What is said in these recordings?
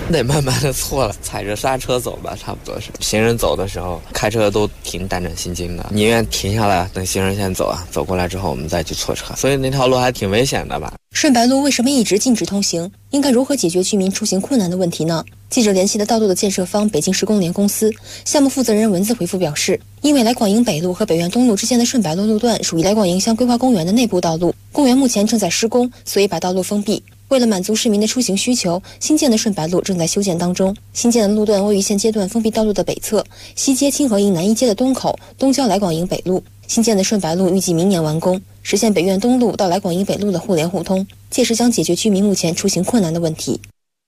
得慢慢的错了，踩着刹车走吧，差不多是。行人走的时候，开车都挺胆战心惊的，宁愿停下来等行人先走啊，走过来之后我们再去错车，所以那条路还挺危险的吧。 顺白路为什么一直禁止通行？应该如何解决居民出行困难的问题呢？记者联系的道路的建设方北京市工联公司项目负责人文字回复表示，因为来广营北路和北苑东路之间的顺白路路段属于来广营乡规划公园的内部道路，公园目前正在施工，所以把道路封闭。为了满足市民的出行需求，新建的顺白路正在修建当中。新建的路段位于现阶段封闭道路的北侧，西接清河营南一街的东口，东交来广营北路。新建的顺白路预计明年完工，实现北苑东路到来广营北路的互联互通，届时将解决居民目前出行困难的问题。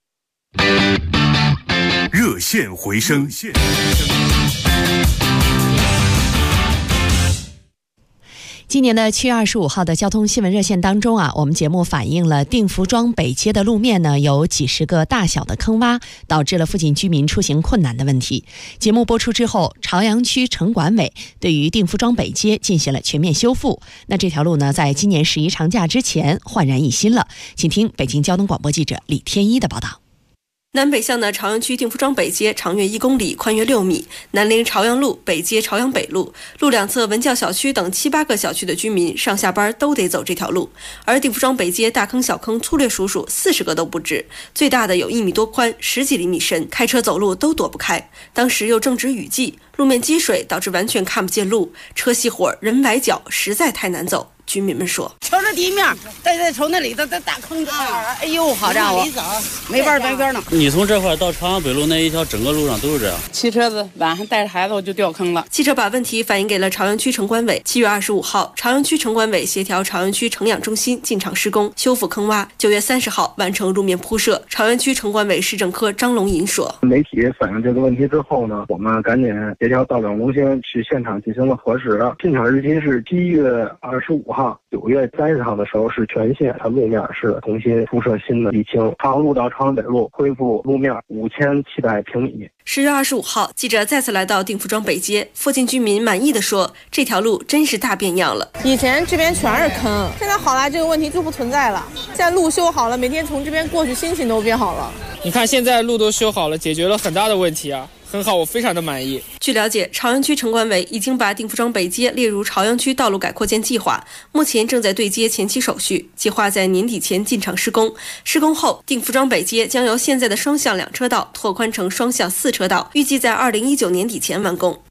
热线回声。 今年的7月25号的交通新闻热线当中我们节目反映了定福庄北街的路面呢有几十个大小的坑洼，导致了附近居民出行困难的问题。节目播出之后，朝阳区城管委对于定福庄北街进行了全面修复。那这条路呢，在今年11长假之前焕然一新了。请听北京交通广播记者李天一的报道。 南北向的朝阳区定福庄北街长约1公里，宽约6米，南临朝阳路，北接朝阳北路，路两侧文教小区等7、8个小区的居民上下班都得走这条路。而定福庄北街大坑小坑粗略数数40个都不止，最大的有1米多宽，10几厘米深，开车走路都躲不开。当时又正值雨季，路面积水导致完全看不见路，车熄火，人崴脚，实在太难走。居民们说， 瞅着地面，再瞅那里头大坑哎呦，好家伙，没法白边呢。 你从这块到朝阳北路那一条整个路上都是这样， 骑车子晚上带着孩子我就掉坑了。 记者把问题反映给了朝阳区城管委。7月25号，朝阳区城管委协调朝阳区城养中心进场施工修复坑洼，9月30号完成路面铺设。朝阳区城管委市政科张龙银说， 媒体反映这个问题之后呢，我们赶紧协调道长中心去现场进行了核实，进场日期是7月25号，9月30号的时候是全线它路面是重新铺设新的沥青，朝阳路到朝阳北路恢复路面5700平米。 10月25号，记者再次来到定福庄北街，附近居民满意的说，这条路真是大变样了。 以前这边全是坑，现在好了，这个问题就不存在了。现在路修好了，每天从这边过去心情都变好了。 你看现在路都修好了，解决了很大的问题啊，很好，我非常的满意。 据了解，朝阳区城管委已经把定福庄北街列入朝阳区道路改扩建计划，目前正在对接前期手续，计划在年底前进场施工。施工后，定福庄北街将由现在的双向2车道拓宽成双向4车道，预计在2019年底前完工。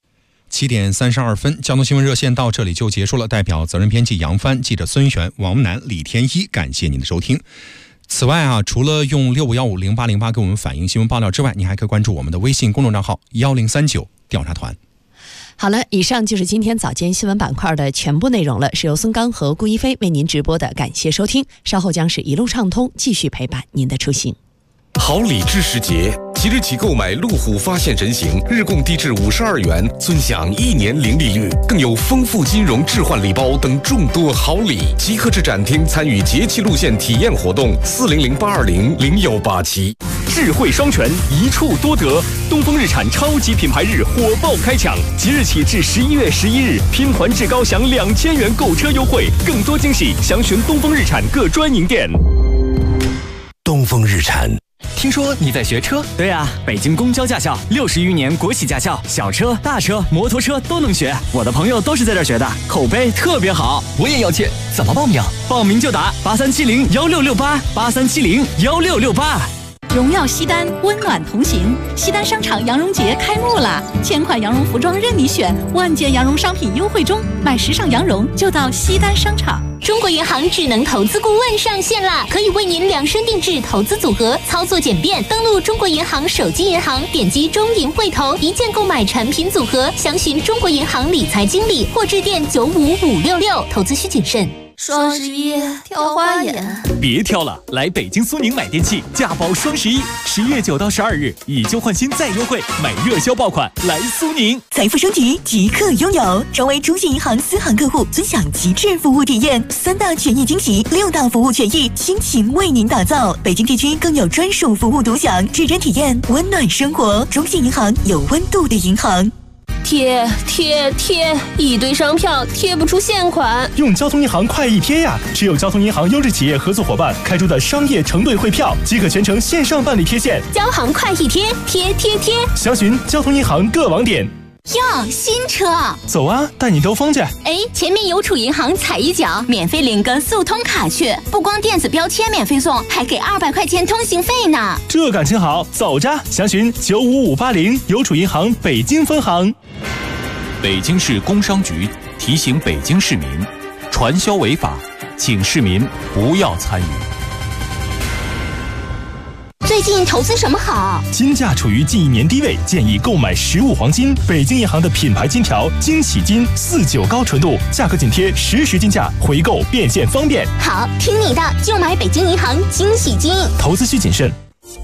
7点32分，交通新闻热线到这里就结束了。代表责任编辑杨帆、记者孙璇、王楠、李天一，感谢您的收听。此外除了用65150808给我们反映新闻爆料之外，你还可以关注我们的微信公众账号1039调查团。 好了，以上就是今天早间新闻板块的全部内容了，是由孙刚和顾一飞为您直播的，感谢收听。稍后将是一路畅通，继续陪伴您的出行。 好礼智时节，即日起购买路虎发现神行，日供低至52元，尊享1年零利率，更有丰富金融置换礼包等众多好礼。即刻至展厅参与节气路线体验活动，40082000187。 智慧双全，一处多得。东风日产超级品牌日火爆开抢，即日起至11月11日，拼团至高享2000元购车优惠，更多惊喜详询东风日产各专营店。 东风日产。 听说你在学车？对啊，北京公交驾校60余年国企驾校，小车、大车、摩托车都能学。我的朋友都是在这儿学的，口碑特别好。我也要去，怎么报名？报名就打83701668，83701668。 荣耀西单，温暖同行。西单商场羊绒节开幕啦！1000款羊绒服装任你选，万件羊绒商品优惠中，买时尚羊绒就到西单商场。 中国银行智能投资顾问上线啦，可以为您量身定制投资组合，操作简便。登录中国银行手机银行，点击中银汇投，一键购买产品组合，详询中国银行理财经理或致电95566。投资需谨慎。 双11挑花眼， 别挑了，来北京苏宁买电器，价包双11，11月9到12日，以旧换新再优惠，买热销爆款，来苏宁。 财富升级即刻拥有，成为中信银行私行客户，尊享极致服务体验，3大权益惊喜，6大服务权益，倾情为您打造。北京地区更有专属服务独享，智臻体验，温暖生活。中信银行有温度的银行。 贴，一堆商票贴不出现款。 用交通银行快易贴呀！持有交通银行优质企业合作伙伴开出的商业承兑汇票，即可全程线上办理贴现。 交行快易贴，贴。 详询交通银行各网点。 哟，新车！ 走啊，带你兜风去。 哎，前面邮储银行踩一脚，免费领个速通卡去，不光电子标签免费送，还给200块钱通行费呢。 这感情好，走着！详询95580邮储银行北京分行。 北京市工商局提醒北京市民，传销违法，请市民不要参与。 最近投资什么好？ 金价处于近1年低位，建议购买实物黄金。北京银行的品牌金条惊喜金49高纯度，价格紧贴实时金价，回购变现方便。 好，听你的，就买北京银行惊喜金。 投资需谨慎。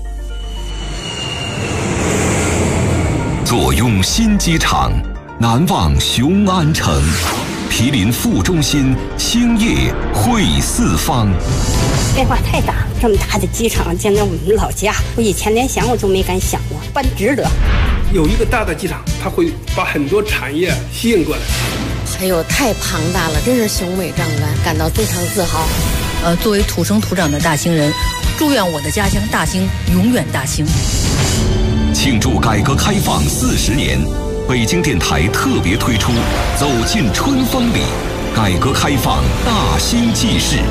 坐拥新机场，难忘雄安城。毗邻副中心，兴业汇四方。 变化太大，这么大的机场，简直我们老家，我以前连想我都没敢想过，办值得。 有一个大的机场，它会把很多产业吸引过来。 还有太庞大了，真是雄伟壮观，感到非常自豪。 作为土生土长的大兴人，祝愿我的家乡大兴永远大兴。 庆祝改革开放40年。北京电台特别推出《走进春风里》，改革开放大兴纪事。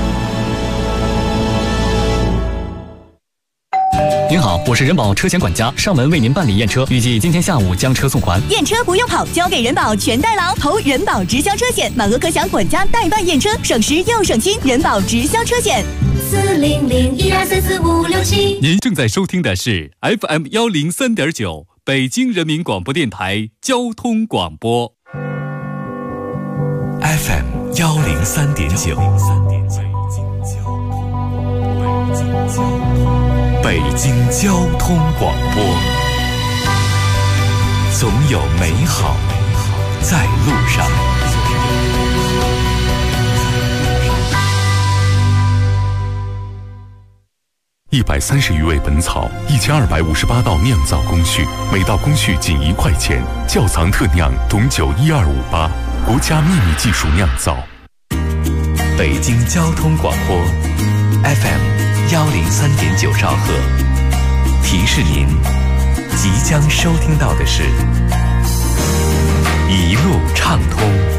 您好，我是人保车险管家，上门为您办理验车，预计今天下午将车送还。 验车不用跑，交给人保全代劳，投人保直销车险，满额可享管家代办验车，省时又省心。人保直销车险 40012344567。 您正在收听的是 FM 103.9。北京人民广播电台交通广播 FM 103.9，北京交通广播，总有美好在路上。130余味本草，1258道酿造工序，每道工序仅1块钱。窖藏特酿董酒12588，国家秘密技术酿造。北京交通广播 FM 103.9兆赫，提示您即将收听到的是一路畅通。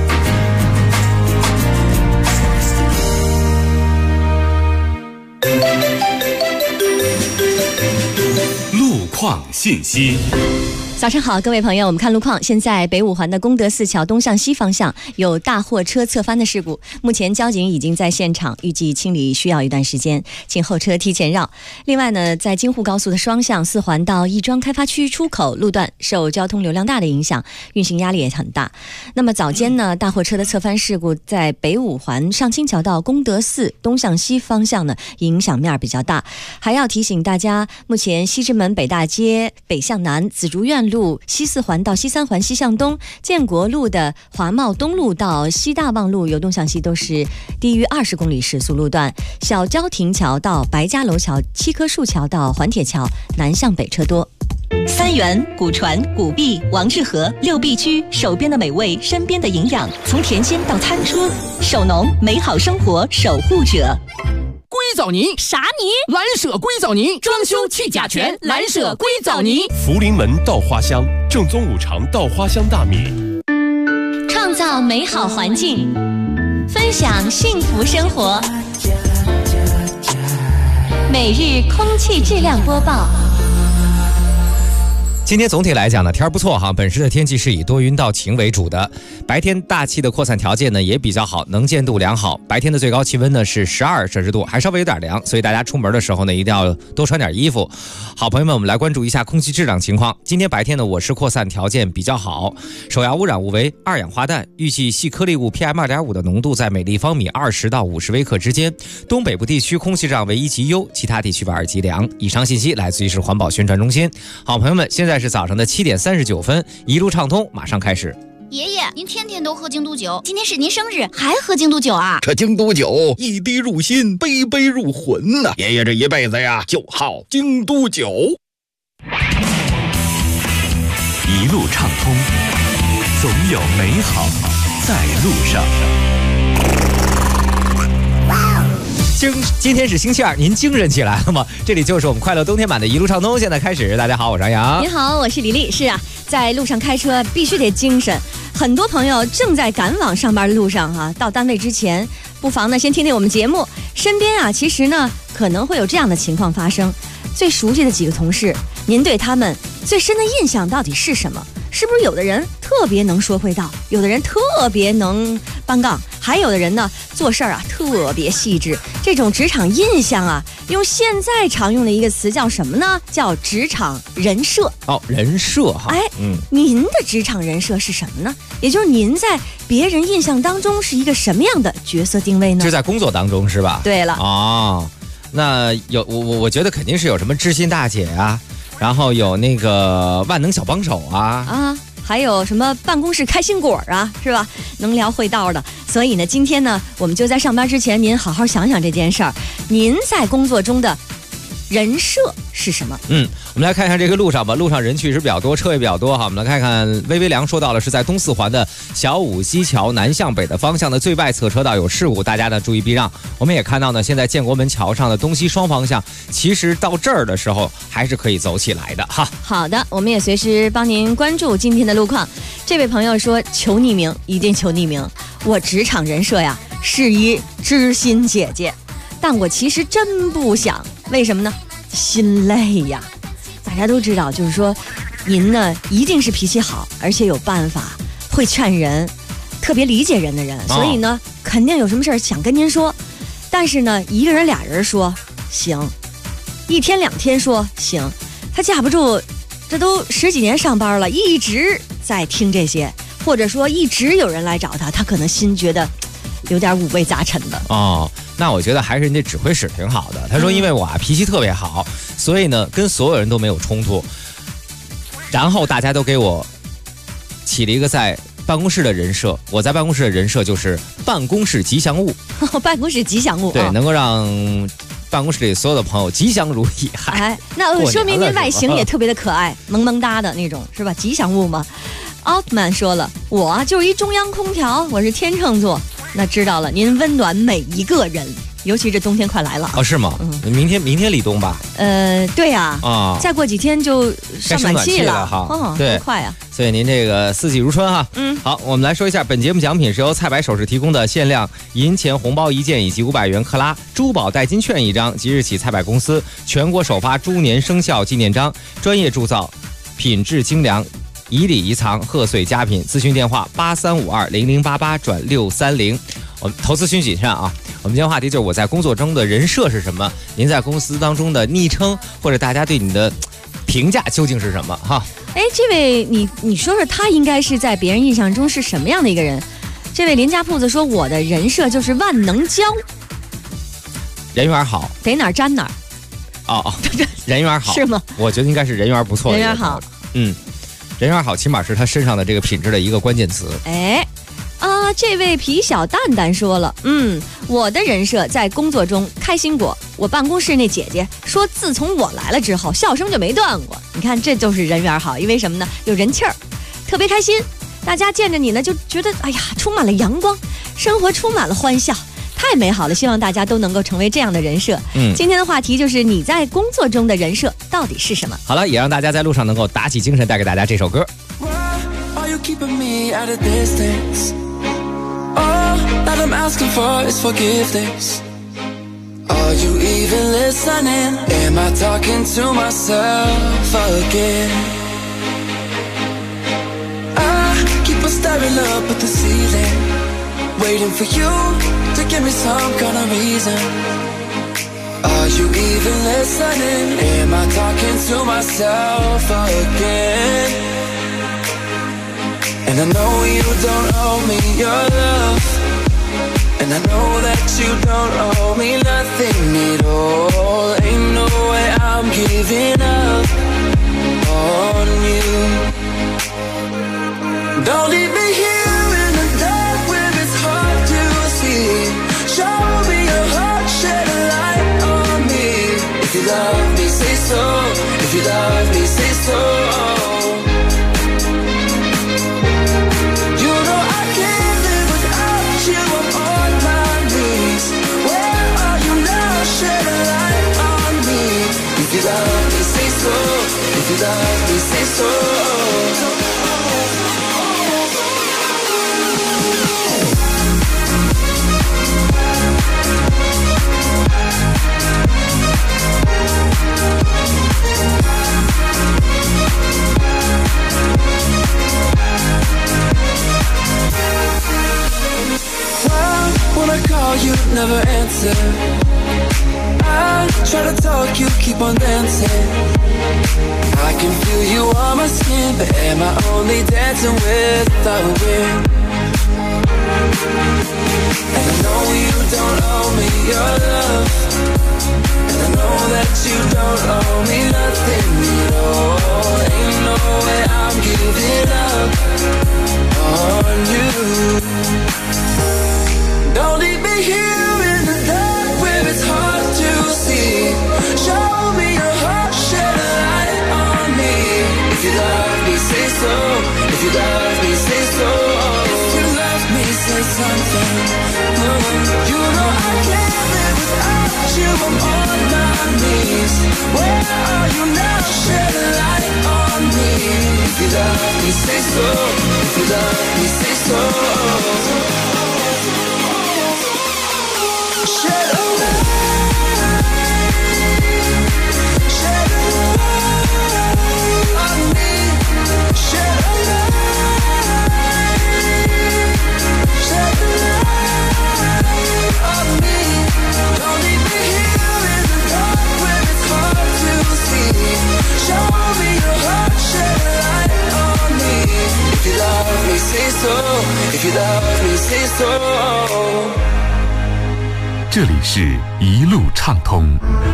路况信息。 早上好，各位朋友，我们看路况。现在北五环的功德寺桥东向西方向有大货车侧翻的事故，目前交警已经在现场，预计清理需要一段时间，请后车提前绕。另外呢，在京沪高速的双向4环到亦庄开发区出口路段受交通流量大的影响，运行压力也很大。那么早间呢，大货车的侧翻事故在北五环上清桥到功德寺东向西方向呢，影响面比较大。还要提醒大家，目前西直门北大街北向南、紫竹院路西4环到西3环西向东、建国路的华茂东路到西大望路由东向西都是低于20公里时速路段。小交亭桥到白家楼桥、七棵树桥到环铁桥南向北车多。 三元、古传、古壁、王致和6必居，手边的美味，身边的营养，从甜心到餐桌，手农美好生活守护者。 硅藻泥啥泥？蓝舍硅藻泥，装修去甲醛，蓝舍硅藻泥。 福临门稻花香，正宗五常稻花香大米。 创造美好环境，分享幸福生活。每日空气质量播报。 今天总体来讲呢，天不错哈。本市的天气是以多云到晴为主的，白天大气的扩散条件呢也比较好，能见度良好。白天的最高气温呢是12摄氏度，还稍微有点凉，所以大家出门的时候呢一定要多穿点衣服。好朋友们，我们来关注一下空气质量情况。今天白天呢，我市扩散条件比较好，首要污染物为二氧化氮，预计细颗粒物 PM2.5 的浓度在每立方米20到50微克之间。东北部地区空气质量为1级优，其他地区为2级良。以上信息来自于市环保宣传中心。好朋友们，现在是早上的7点39分，一路畅通马上开始。 爷爷，您天天都喝京都酒，今天是您生日，还喝京都酒啊？ 这京都酒一滴入心，杯杯入魂呐！爷爷这一辈子呀，就好京都酒。 一路畅通， 总有美好在路上。 今天是星期二，您精神起来了吗？这里就是我们快乐冬天版的一路畅通，现在开始。大家好，我是张扬。 你好，我是李丽。是啊，在路上开车必须得精神。很多朋友正在赶往上班的路上哈，到单位之前，不妨呢先听听我们节目。身边啊，其实呢可能会有这样的情况发生。最熟悉的几个同事，您对他们最深的印象到底是什么？是不是有的人特别能说会道，有的人特别能搬杠，还有的人呢做事儿啊特别细致？这种职场印象啊，用现在常用的一个词叫什么呢？叫职场人设。 哦，人设哈。 哎，您的职场人设是什么呢？也就是您在别人印象当中是一个什么样的角色定位呢？ 就在工作当中是吧？ 对了。 哦，那有我觉得肯定是有什么知心大姐啊。然后有那个万能小帮手啊， 还有什么办公室开心果啊，是吧？能聊会道的。所以呢，今天呢，我们就在上班之前，您好好想想这件事儿。您在工作中的人设是什么？ 我们来看看这个路上吧。路上人确实比较多，车也比较多哈。我们来看看微微凉说到了是在东四环的小武溪桥南向北的方向的最外侧车道有事故，大家呢注意避让。我们也看到呢，现在建国门桥上的东西双方向，其实到这儿的时候还是可以走起来的哈。 好的，我们也随时帮您关注今天的路况。这位朋友说求匿名，一定求匿名。我职场人设呀是一知心姐姐，但我其实真不想，为什么呢？心累呀。大家都知道，就是说您呢一定是脾气好，而且有办法，会劝人，特别理解人的人，所以呢肯定有什么事儿想跟您说。但是呢一个人俩人说行，一天两天说行，他架不住这都10几年上班了，一直在听这些，或者说一直有人来找他，他可能心觉得有点五味杂陈的。 哦，那我觉得还是人家指挥使挺好的。他说因为我脾气特别好，所以呢跟所有人都没有冲突，然后大家都给我起了一个在办公室的人设。我在办公室的人设就是办公室吉祥物。 办公室吉祥物， 对，能够让办公室里所有的朋友吉祥如意。 哎，那说明您外形也特别的可爱，萌萌哒的那种，是吧？吉祥物嘛。奥特曼说了，我就是一中央空调，我是天秤座。那知道了，您温暖每一个人，尤其这冬天快来了。 哦，是吗？明天立冬吧？ 对呀。再过几天就上暖气了哈。对， 多快啊！ 所以您这个四季如春哈。好，我们来说一下本节目奖品是由菜百首饰提供的限量银钱红包1件以及500元克拉珠宝代金券1张。即日起，菜百公司全国首发猪年生肖纪念章，专业铸造，品质精良。以礼仪藏，贺岁佳品。咨询电话83520088转630。我们投资需谨慎啊！我们今天话题就是我在工作中的人设是什么？您在公司当中的昵称或者大家对你的评价究竟是什么？哈， 哎，这位你说说他应该是在别人印象中是什么样的一个人？这位林家铺子说我的人设就是万能胶， 人缘好， 得哪儿沾哪儿。 哦，人缘好是吗？ 我觉得应该是人缘不错的。 人缘好， 人缘好，起码是他身上的这个品质的一个关键词。 这位皮小蛋蛋说了，我的人设在工作中开心果。我办公室那姐姐说，自从我来了之后，笑声就没断过。你看，这就是人缘好，因为什么呢？有人气儿，特别开心。大家见着你呢，就觉得哎呀，充满了阳光，生活充满了欢笑。太美好了，希望大家都能够成为这样的人设。今天的话题就是你在工作中的人设到底是什么？ 好了，也让大家在路上能够打起精神，带给大家这首歌。 Waiting for you to give me some kind of reason. Are you even listening? Am I talking to myself again? And I know you don't owe me your love, and I know that you don't owe me nothing at all. Ain't no way I'm giving up on you. Don't leave me here If you love me, say so. If you love me, say so. you love me, say so. When I call you, never answer. I try to talk, you keep on dancing. I can feel you on my skin, but am I only dancing with the wind? And I know you don't owe me your love, and I know that you don't owe me nothing at all. Ain't no way I'm giving up on you. Don't leave me here in the dark where it's hard to see. Show me your heart, shed a light on me. If you love me, say so. If you love me, say so. If you love me, say something. You know I can't live without you, I'm on my knees. Where are you now? Shed a light on me. If you love me, say so. If you love me, say so. Shed a light, shed a light on me. Shed a light, shed a light on me. Don't leave me here in the dark where it's hard to see. Show me your heart, shed a light on me. If you love me, say so. If you love me, say so. 这里是一路畅通。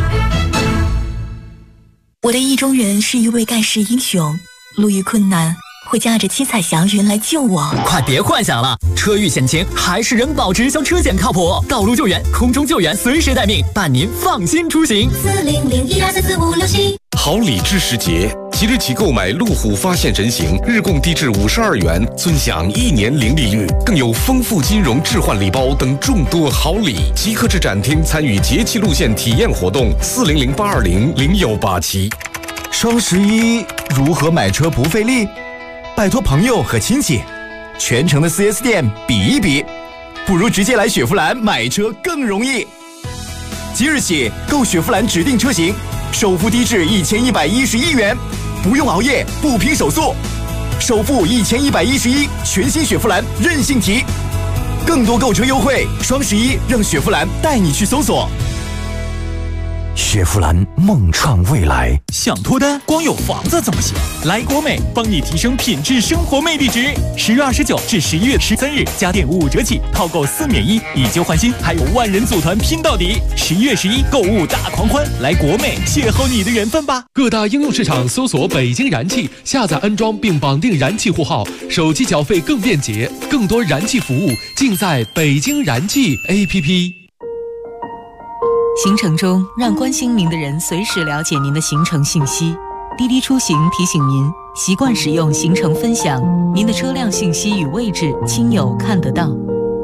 我的意中人是一位盖世英雄，路遇困难会驾着七彩祥云来救我。 快别幻想了，车遇险情还是人保直销车险靠谱，道路救援、空中救援随时待命，伴您放心出行。 4001244567。 好礼智时节，即日起购买路虎发现人形，日供低至52元，尊享1年零利率，更有丰富金融置换礼包等众多好礼。即刻至展厅参与节气路线体验活动，4008200187。 双11如何买车不费力？拜托朋友和亲戚，全城的 4S 店比一比，不如直接来雪佛兰买车更容易。即日起购雪佛兰指定车型，首付低至1111元，不用熬夜，不拼手速，首付1111，全新雪佛兰任性提，更多购车优惠，双11让雪佛兰带你去搜索。 雪佛兰梦创未来。 想脱单，光有房子怎么行？来国美帮你提升品质生活魅力值。10月29至11月13日，家电55折起，套购4免1，以旧换新，还有万人组团拼到底。11月11购物大狂欢，来国美邂逅你的缘分吧！ 各大应用市场搜索北京燃气，下载安装并绑定燃气户号，手机缴费更便捷，更多燃气服务尽在北京燃气 APP。 行程中，让关心您的人随时了解您的行程信息。滴滴出行提醒您，习惯使用行程分享，您的车辆信息与位置，亲友看得到。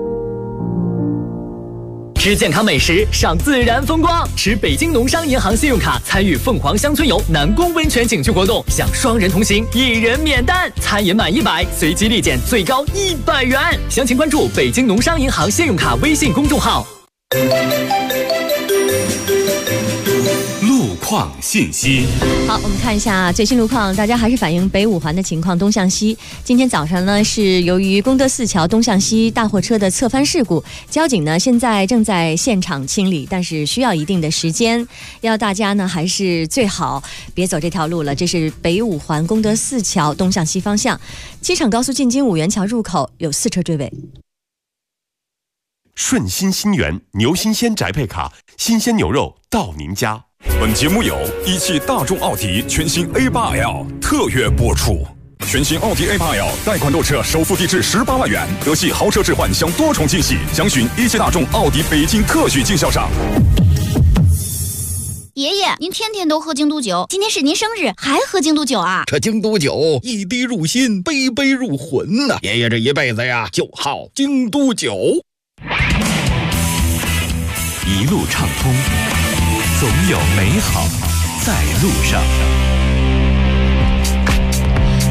吃健康美食，赏自然风光，持北京农商银行信用卡参与凤凰乡村游南宫温泉景区活动，享双人同行，1人免单，餐饮满100，随机立减最高100元。详情关注北京农商银行信用卡微信公众号。 路况信息。 好，我们看一下最新路况，大家还是反映北五环的情况，东向西。今天早上呢，是由于功德寺桥东向西大货车的侧翻事故，交警呢现在正在现场清理，但是需要一定的时间，要大家呢还是最好别走这条路了。这是北五环功德寺桥东向西方向，机场高速进京五元桥入口有4车追尾。 顺心新源牛新鲜宅配卡，新鲜牛肉到您家。本节目由一汽大众奥迪全新 A8L 特约播出。全新奥迪 A8L 贷款购车，首付低至18万元，德系豪车置换享多重惊喜，详询一汽大众奥迪北京特许经销商。 爷爷，您天天都喝京都酒，今天是您生日，还喝京都酒啊？ 这京都酒一滴入心，杯杯入魂呐！爷爷这一辈子呀，就好京都酒。 一路畅通，总有美好在路上。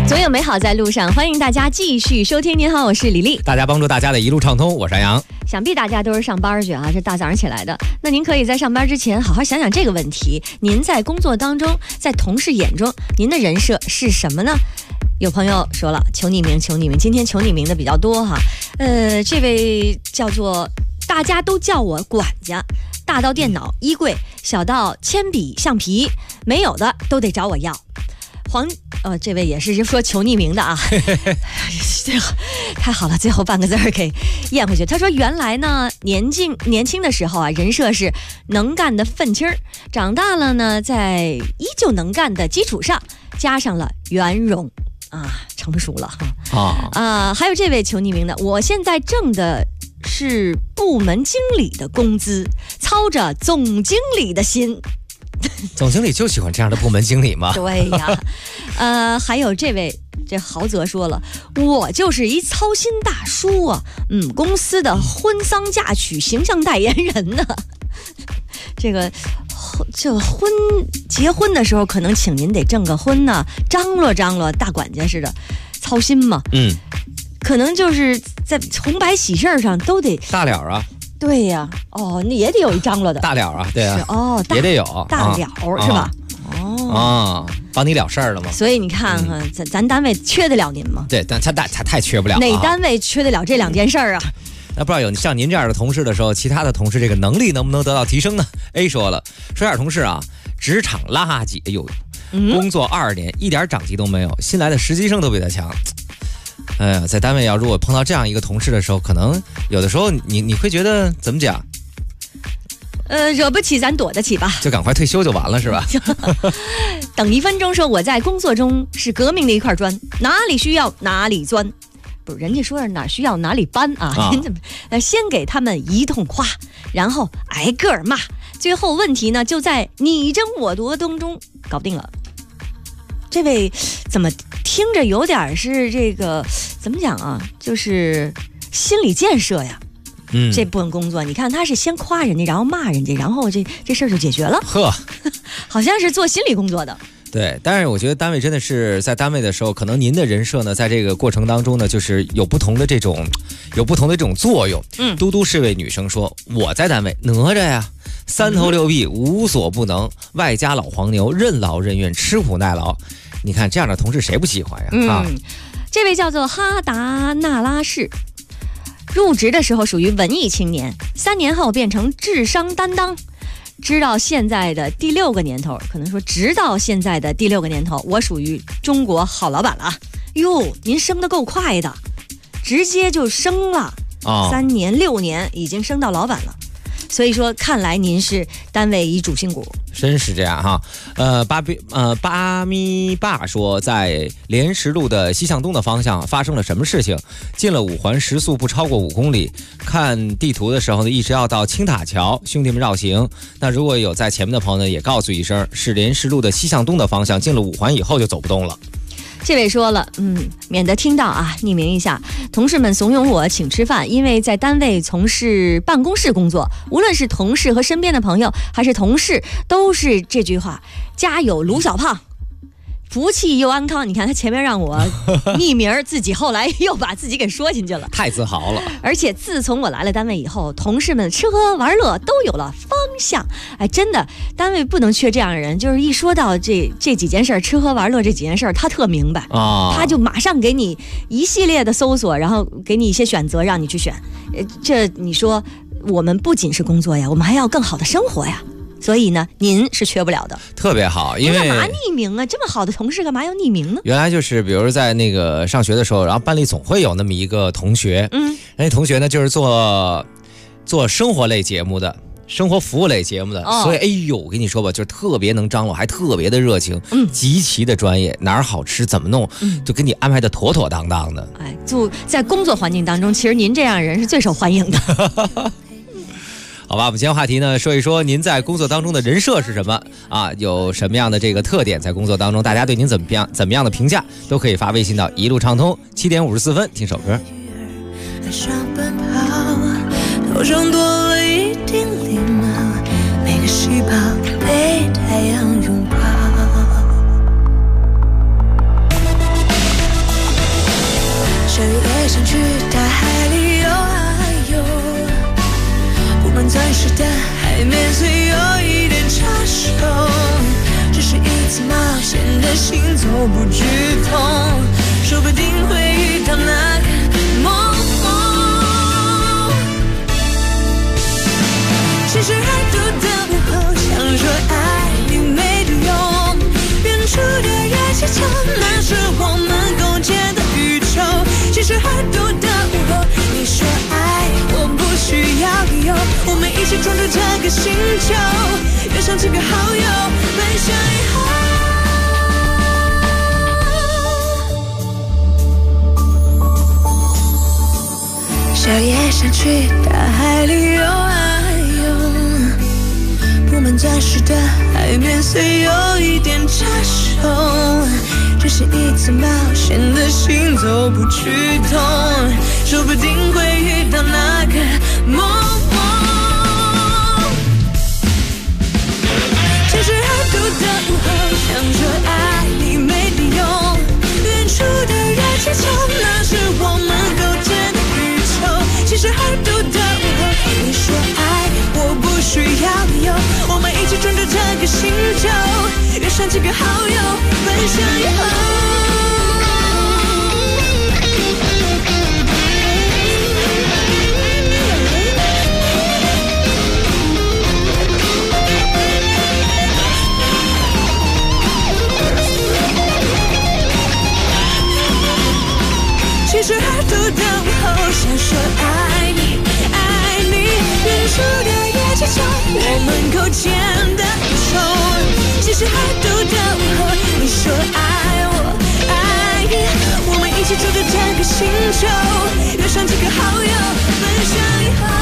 总有美好在路上，欢迎大家继续收听。您好，我是李丽。 大家帮助大家的一路畅通，我是安阳。 想必大家都是上班去啊，这大早上起来的。那您可以在上班之前好好想想这个问题：您在工作当中，在同事眼中，您的人设是什么呢？有朋友说了，求匿名，求匿名。今天求匿名的比较多哈。这位叫做大家都叫我管家，大到电脑、衣柜，小到铅笔、橡皮，没有的都得找我要。这位也是说求匿名的啊，太好了，最后半个字儿给咽回去。他说原来呢年轻的时候啊，人设是能干的愤青儿，长大了呢，在依旧能干的基础上加上了圆融啊，成熟了哈。还有这位求匿名的，我现在挣的是部门经理的工资，操着总经理的心。 总经理就喜欢这样的部门经理吗？ 对呀，还有这位豪泽说了，我就是一操心大叔啊，公司的婚丧嫁娶形象代言人呢。这结婚的时候，可能请您得证个婚呢，张罗张罗，大管家似的，操心嘛。可能就是在红白喜事上都得大了啊。 对呀，那也得有一张罗的大了啊，对啊，也得有大了是吧？ 帮你了事儿了吗？ 所以你看看，咱单位缺得了您吗？ 对，但他太缺不了。 哪单位缺得了这两件事儿啊？ 那不知道有像您这样的同事的时候，其他的同事这个能力能不能得到提升呢 ？A 说了，说点同事啊，职场垃圾，工作20年一点长进都没有，新来的实习生都比他强。哎呀，在单位如果碰到这样一个同事的时候，可能有的时候你会觉得怎么讲？ 惹不起咱躲得起吧， 就赶快退休就完了是吧？ 等1分钟说我在工作中是革命的一块砖，哪里需要哪里钻。不是，人家说是哪需要哪里搬啊？您怎么先给他们一通夸，然后挨个儿骂，最后问题呢就在你争我夺当中搞定了。这位怎么听着有点是这个怎么讲啊？就是心理建设呀。这部分工作，你看他是先夸人家，然后骂人家，然后这事儿就解决了。呵，好像是做心理工作的。 对，但是我觉得单位真的是在单位的时候，可能您的人设呢，在这个过程当中呢，就是有不同的这种作用。嘟嘟是位女生说，我在单位哪吒呀，3头6臂，无所不能，外加老黄牛，任劳任怨，吃苦耐劳。你看这样的同事谁不喜欢呀？ 这位叫做哈达纳拉士。入职的时候属于文艺青年，3年后变成智商担当，直到现在的第6个年头，可能说直到现在的第6个年头，我属于中国好老板了。哟，您升得够快的，直接就升了，3年6年已经升到老板了。所以说，看来您是单位一主心骨， 真是这样哈。巴咪爸说，在莲石路的西向东的方向发生了什么事情？进了5环，时速不超过5公里。看地图的时候呢，一直要到青塔桥，兄弟们绕行。那如果有在前面的朋友呢，也告诉一声，是莲石路的西向东的方向，进了5环以后就走不动了。 这位说了，免得听到啊，匿名一下。同事们怂恿我请吃饭，因为在单位从事办公室工作，无论是同事和身边的朋友，还是同事，都是这句话：家有卢小胖，福气又安康。你看他前面让我匿名，自己后来又把自己给说进去了， 太自豪了。 而且自从我来了单位以后，同事们吃喝玩乐都有了方向。哎，真的，单位不能缺这样的人。就是一说到这几件事，吃喝玩乐这几件事，他特明白他就马上给你一系列的搜索，然后给你一些选择，让你去选。这你说，我们不仅是工作呀，我们还要更好的生活呀。所以呢，您是缺不了的， 特别好。因为干嘛匿名啊？这么好的同事干嘛要匿名呢？ 原来就是比如在那个上学的时候，然后班里总会有那么一个同学，那同学呢就是做生活类节目的，生活服务类节目的，所以我跟你说吧，就是特别能张罗，还特别的热情，极其的专业，哪儿好吃怎么弄，就给你安排的妥妥当当的。 就在工作环境当中，其实您这样人是最受欢迎的。 好吧，我们今天话题呢，说一说您在工作当中的人设是什么啊？有什么样的这个特点在工作当中？大家对您怎么样的评价，都可以发微信到一路畅通。7点54分，听首歌。 爱上奔跑，头上多了一顶礼帽，每个细胞被太阳拥抱。 险的行走不剧痛，说不定会遇到那个梦。其实海度的午后，想说爱你没得用，远处的热气球，那是我们构建的宇宙。其实海度的午后，你说爱我不需要理由，我们一起闯出这个星球，约上几个好友，分享以后。小夜想去大海里游啊游，铺满钻石的海面虽有一点扎手，这是一次冒险的行走不剧痛，说不定会遇到那个梦。其实海度的午后，想说爱你没得用，远处的热气球，那是我们构建的宇宙。其实海度的午后，你说爱我不需要理由，我们一起闯出这个星球，约上几个好友，分享以后。其实海度的午后，想说爱你爱你，远处的热气球，我们构建的宇宙。其实海度的午后，你说爱我爱你，我们一起走着这个星球，约上几个好友，分享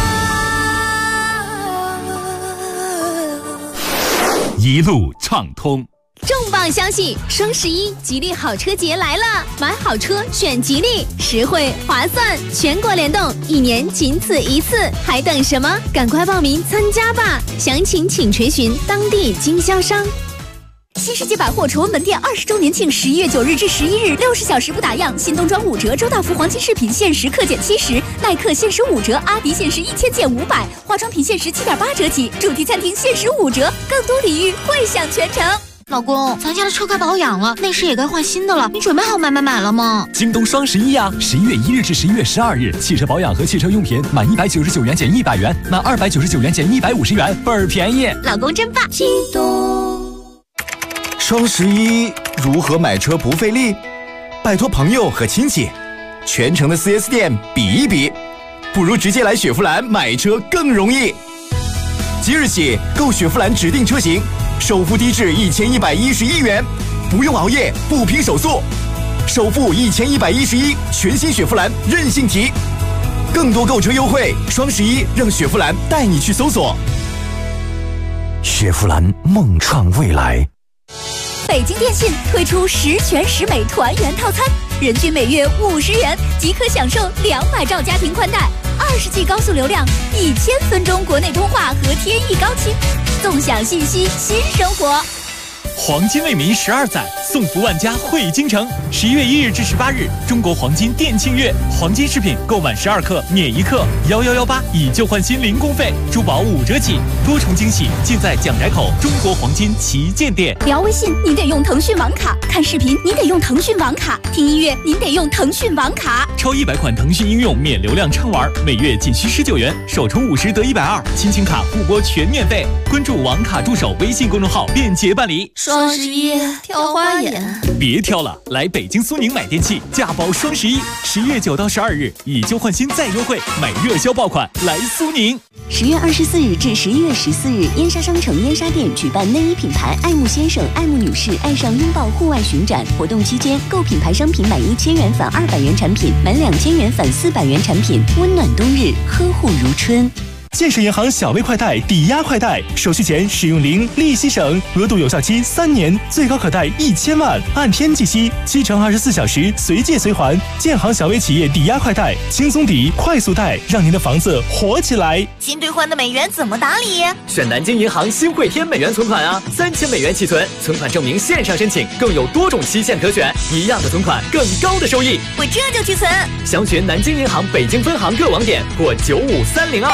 以后。 一路畅通。 重磅消息！双11吉利好车节来了，买好车选吉利，实惠划算，全国联动，1年仅此一次，还等什么？赶快报名参加吧！详情请垂询当地经销商。 新世界百货崇文门店20周年庆，11月9日至11日，60小时不打烊，新冬装5折，周大福黄金饰品限时刻减70%，耐克限时5折，阿迪限时1000减500，化妆品限时7.8折起，主题餐厅限时5折，更多礼遇惠享全程。 老公，咱家的车该保养了，内饰也该换新的了，你准备好买了吗？ 京东双11呀，11月1日至11月12日，汽车保养和汽车用品满199元减100元，满299元减150元，倍儿便宜。 老公真棒！ 京东。 双11如何买车不费力？拜托朋友和亲戚，全城的 4S 店比一比，不如直接来雪佛兰买车更容易。即日起购雪佛兰指定车型，首付低至1111元，不用熬夜，不拼手速，首付1111，全新雪佛兰任性提。更多购车优惠，双11让雪佛兰带你去搜索。 雪佛兰梦创未来。 北京电信推出10全10美团圆套餐，人均每月50元即可享受200兆家庭宽带，20G 高速流量，1000分钟国内通话和天翼高清，纵享信息新生活。 黄金为民12载，送福万家汇京城。11月1日至18日，中国黄金店庆月，黄金饰品购满12克免1克，1118以旧换新零工费，珠宝5折起，多重惊喜尽在蒋宅口中国黄金旗舰店。 聊微信您得用腾讯网卡，看视频你得用腾讯网卡，听音乐您得用腾讯网卡。 超100款腾讯应用免流量畅玩，每月仅需19元，首充50得120，亲情卡互拨全免费。关注网卡助手微信公众号便捷办理。 双11挑花眼， 别挑了，来北京苏宁买电器，价包双11，11月9到12日，以旧换新再优惠，买热销爆款，来苏宁。 10月24日至11月14日，燕莎商城燕莎店举办内衣品牌爱慕先生、爱慕女士爱上拥抱户外巡展活动期间，购品牌商品满1000元返200元产品，满2000元返400元产品，温暖冬日，呵护如春。 建设银行小微快贷抵押快贷，手续钱使用零，利息省，额度有效期3年，最高可贷1000万，按天计息，7乘24小时随借随还。建行小微企业抵押快贷，轻松抵，快速贷，让您的房子活起来。 新兑换的美元怎么打理？ 选南京银行新汇添美元存款啊，3000美元起存，存款证明线上申请，更有多种期限可选，一样的存款，更高的收益。 我这就去存。 详询南京银行北京分行各网点或95302。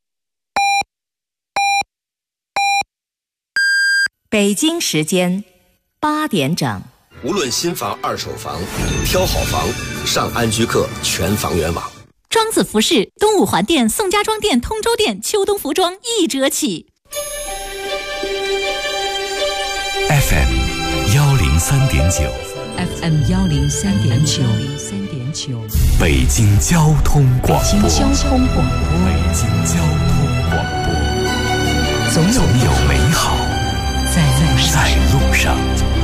北京时间 8点整。 无论新房、二手房，挑好房，上安居客全房源网。 庄子服饰东五环店、宋家庄店、通州店秋冬服装1折起。 FM 103.9 FM 103.9 北京交通广播。 北京交通广播。 北京交通广播。总有美好在路上。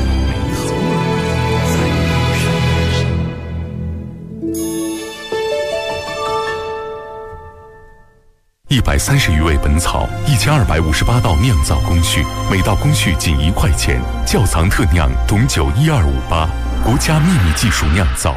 130余味本草，1258道酿造工序，每道工序仅1块钱。窖藏特酿董酒12588，国家秘密技术酿造。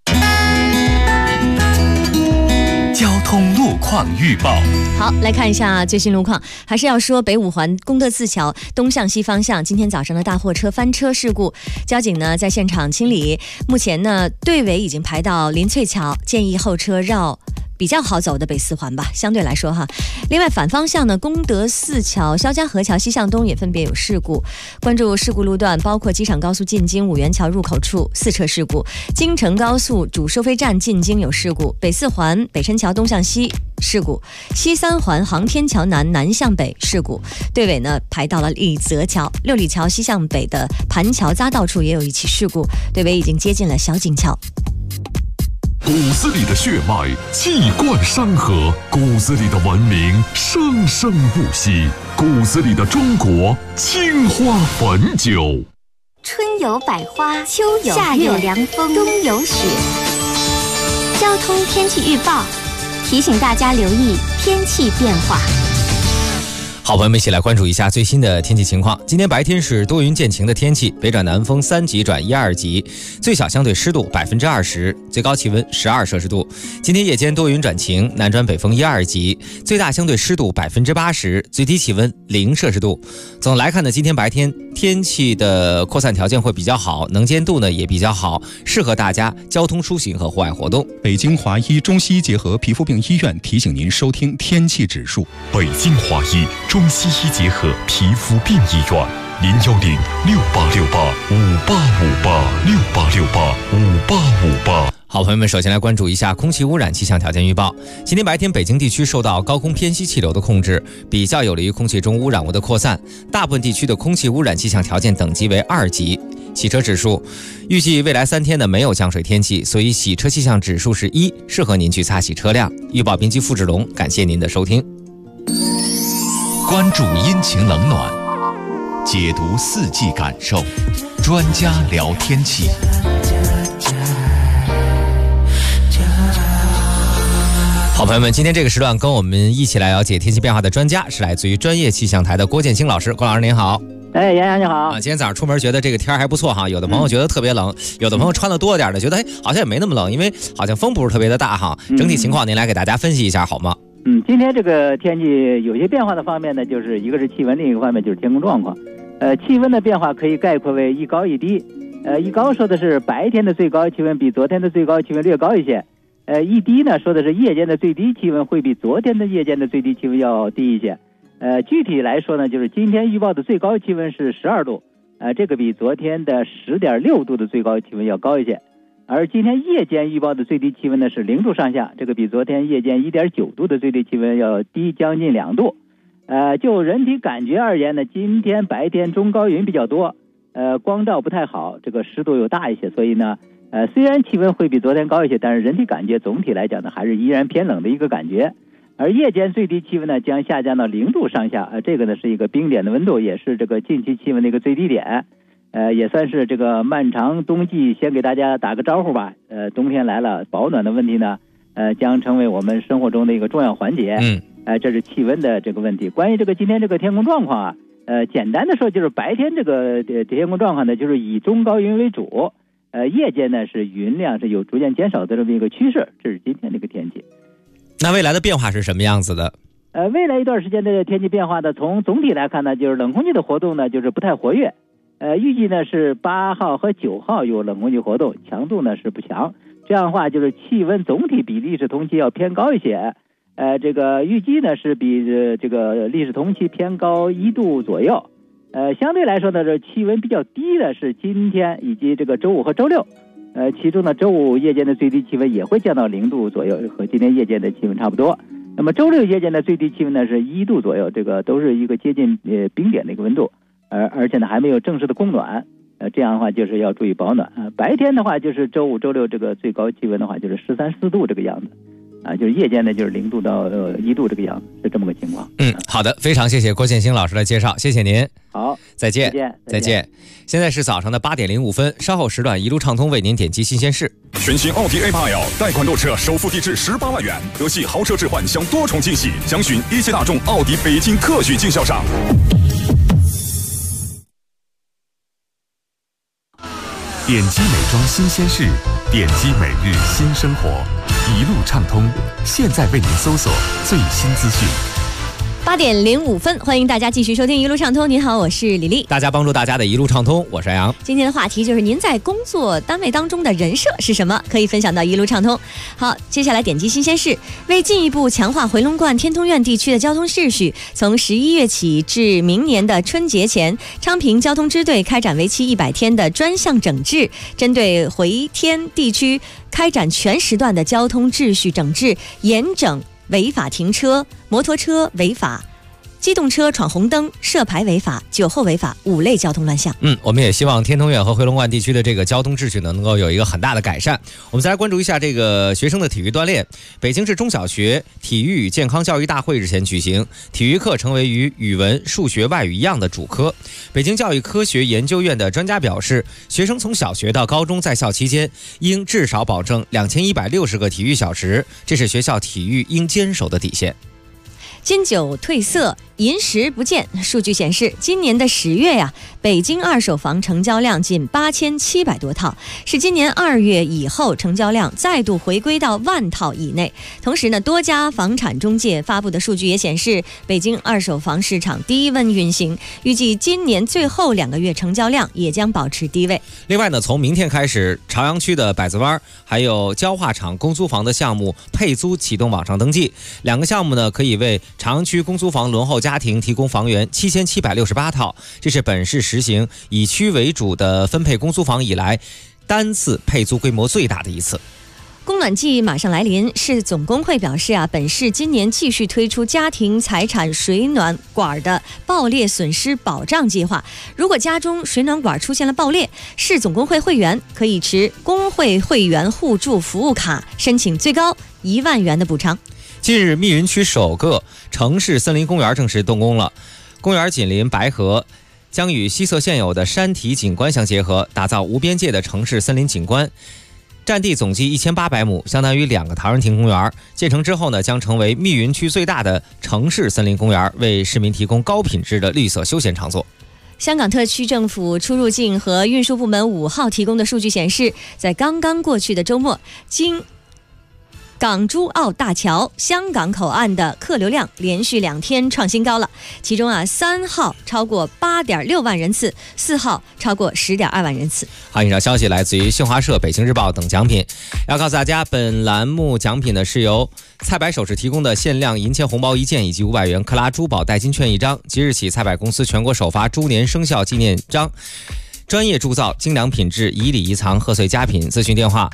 交通路况预报。 好，来看一下最新路况。还是要说北五环功德寺桥东向西方向，今天早上的大货车翻车事故，交警呢在现场清理。目前呢队尾已经排到林翠桥，建议后车绕比较好走的北四环吧，相对来说哈。另外反方向呢，功德寺桥、肖家河桥西向东也分别有事故。关注事故路段，包括机场高速进京五元桥入口处4车事故，京承高速主收费站进京有事故，北四环北辰桥东向西事故，西三环航天桥南向北事故。队尾呢排到了立泽桥、六里桥西向北的盘桥匝道处也有一起事故，队尾已经接近了小井桥。 骨子里的血脉气贯山河，骨子里的文明生生不息，骨子里的中国青花汾酒。 春有百花，秋有夏有凉风，冬有雪。交通天气预报提醒大家留意天气变化。 好，朋友们一起来关注一下最新的天气情况。今天白天是多云见晴的天气，北转南风3级转1、2级，最小相对湿度20%，最高气温12摄氏度。今天夜间多云转晴，南转北风1、2级，最大相对湿度80%，最低气温0摄氏度。总来看呢，今天白天天气的扩散条件会比较好，能见度呢也比较好，适合大家交通出行和户外活动。 北京华医中西医结合皮肤病医院提醒您收听天气指数。 北京华医中西医结合皮肤病医院，0106868585858 好，朋友们，首先来关注一下空气污染气象条件预报。今天白天，北京地区受到高空偏西气流的控制，比较有利于空气中污染物的扩散。大部分地区的空气污染气象条件等级为2级。洗车指数，预计未来3天呢没有降水天气，所以洗车气象指数是1，适合您去擦洗车辆。预报编辑付志龙，感谢您的收听。 关注阴晴冷暖，解读四季感受，专家聊天气。 好，朋友们，今天这个时段跟我们一起来了解天气变化的专家是来自于专业气象台的郭建清老师。郭老师您好。 哎，杨洋你好。 今天早上出门觉得这个天还不错哈，有的朋友觉得特别冷，有的朋友穿的多点的觉得好像也没那么冷，因为好像风不是特别的大哈。整体情况您来给大家分析一下好吗？ 今天这个天气有些变化的方面呢，就是一个是气温，另一个方面就是天空状况。气温的变化可以概括为一高一低。一高说的是白天的最高气温比昨天的最高气温略高一些。一低呢说的是夜间的最低气温会比昨天的夜间的最低气温要低一些。具体来说呢，就是今天预报的最高气温是12度，这个比昨天的10.6度的最高气温要高一些。而今天夜间预报的最低气温呢是0度上下，这个比昨天夜间1.9度的最低气温要低将近2度。就人体感觉而言呢，今天白天中高云比较多，光照不太好，这个湿度又大一些，所以呢，虽然气温会比昨天高一些，但是人体感觉总体来讲呢，还是依然偏冷的一个感觉。而夜间最低气温呢将下降到0度上下，这个呢是一个冰点的温度，也是这个近期气温的一个最低点。也算是这个漫长冬季先给大家打个招呼吧。冬天来了，保暖的问题呢，将成为我们生活中的一个重要环节。这是气温的这个问题。关于这个今天这个天空状况啊，简单的说就是白天这个天空状况呢，就是以中高云为主，夜间呢是云量是有逐渐减少的这么一个趋势。这是今天这个天气。 那未来的变化是什么样子的？ 未来一段时间的天气变化呢，从总体来看呢，就是冷空气的活动呢就是不太活跃。预计呢是8号和9号有冷空气活动，强度呢是不强。这样的话就是气温总体比历史同期要偏高一些。这个预计呢是比这个历史同期偏高1度左右。 相对来说呢，这气温比较低的是今天以及这个周五和周六。其中呢，周五夜间的最低气温也会降到0度左右，和今天夜间的气温差不多。那么周六夜间的最低气温呢是1度左右，这个都是一个接近冰点的一个温度，而且呢还没有正式的供暖。这样的话就是要注意保暖。白天的话就是周五周六这个最高气温的话就是13、14度这个样子。就是夜间呢就是0度到1度这个样子，是这么个情况。 好的，非常谢谢郭建新老师的介绍，谢谢您。 好， 再见。再见。现在是早上的8点05分，稍后时段一路畅通为您点击新鲜事。 全新奥迪 A8L 贷款购车首付低至18万元，德系豪车置换享多重惊喜，详询一汽大众奥迪北京特许经销商。 点击美妆新鲜事，点击每日新生活，一路畅通。现在为您搜索最新资讯。 8点05分，欢迎大家继续收听一路畅通。您好，我是李丽。 大家帮助大家的一路畅通，我是杨。 今天的话题就是您在工作单位当中的人设是什么？可以分享到一路畅通。好，接下来点击新鲜事。为进一步强化回龙观天通苑地区的交通秩序，从11月起至明年的春节前，昌平交通支队开展为期100天的专项整治，针对回天地区开展全时段的交通秩序整治，严整违法停车、摩托车违法、机动车闯红灯、涉牌违法、酒后违法5类交通乱象。 我们也希望天通苑和回龙观地区的这个交通秩序呢，能够有一个很大的改善。我们再来关注一下这个学生的体育锻炼。北京市中小学体育与健康教育大会日前举行，体育课成为与语文、数学、外语一样的主科。北京教育科学研究院的专家表示，学生从小学到高中在校期间，应至少保证2160个体育小时，这是学校体育应坚守的底线。 金九褪色，银石不见。数据显示，今年的10月呀，北京二手房成交量仅8700多套，是今年2月以后成交量再度回归到10000套以内。同时呢，多家房产中介发布的数据也显示，北京二手房市场低温运行，预计今年最后2个月成交量也将保持低位。 另外呢，从明天开始，朝阳区的百子湾还有焦化厂公租房的项目配租启动网上登记，2个项目呢可以为朝阳区公租房轮候家庭提供房源7768套，这是本市实行以区为主的分配公租房以来单次配租规模最大的一次。 供暖季马上来临，市总工会表示本市今年继续推出家庭财产水暖管的爆裂损失保障计划。如果家中水暖管出现了爆裂，市总工会会员可以持工会会员互助服务卡申请最高1万元的补偿。 近日，密云区首个城市森林公园正式动工了。公园紧邻白河，将与西侧现有的山体景观相结合，打造无边界的城市森林景观。占地总计1800亩，相当于2个陶然亭公园。建成之后呢，将成为密云区最大的城市森林公园，为市民提供高品质的绿色休闲场所。 香港特区政府出入境和运输部门5号提供的数据显示，在刚刚过去的周末，经港珠澳大桥香港口岸的客流量连续2天创新高了，其中3号超过8.6万人次，4号超过10.2万人次。 好，以上消息来自于新华社、北京日报等奖品。要告诉大家，本栏目奖品呢是由菜百首饰提供的限量银钱红包1件以及500元克拉珠宝代金券1张。即日起，菜百公司全国首发猪年生肖纪念章。专业铸造，精良品质，以礼仪藏，贺岁佳品。咨询电话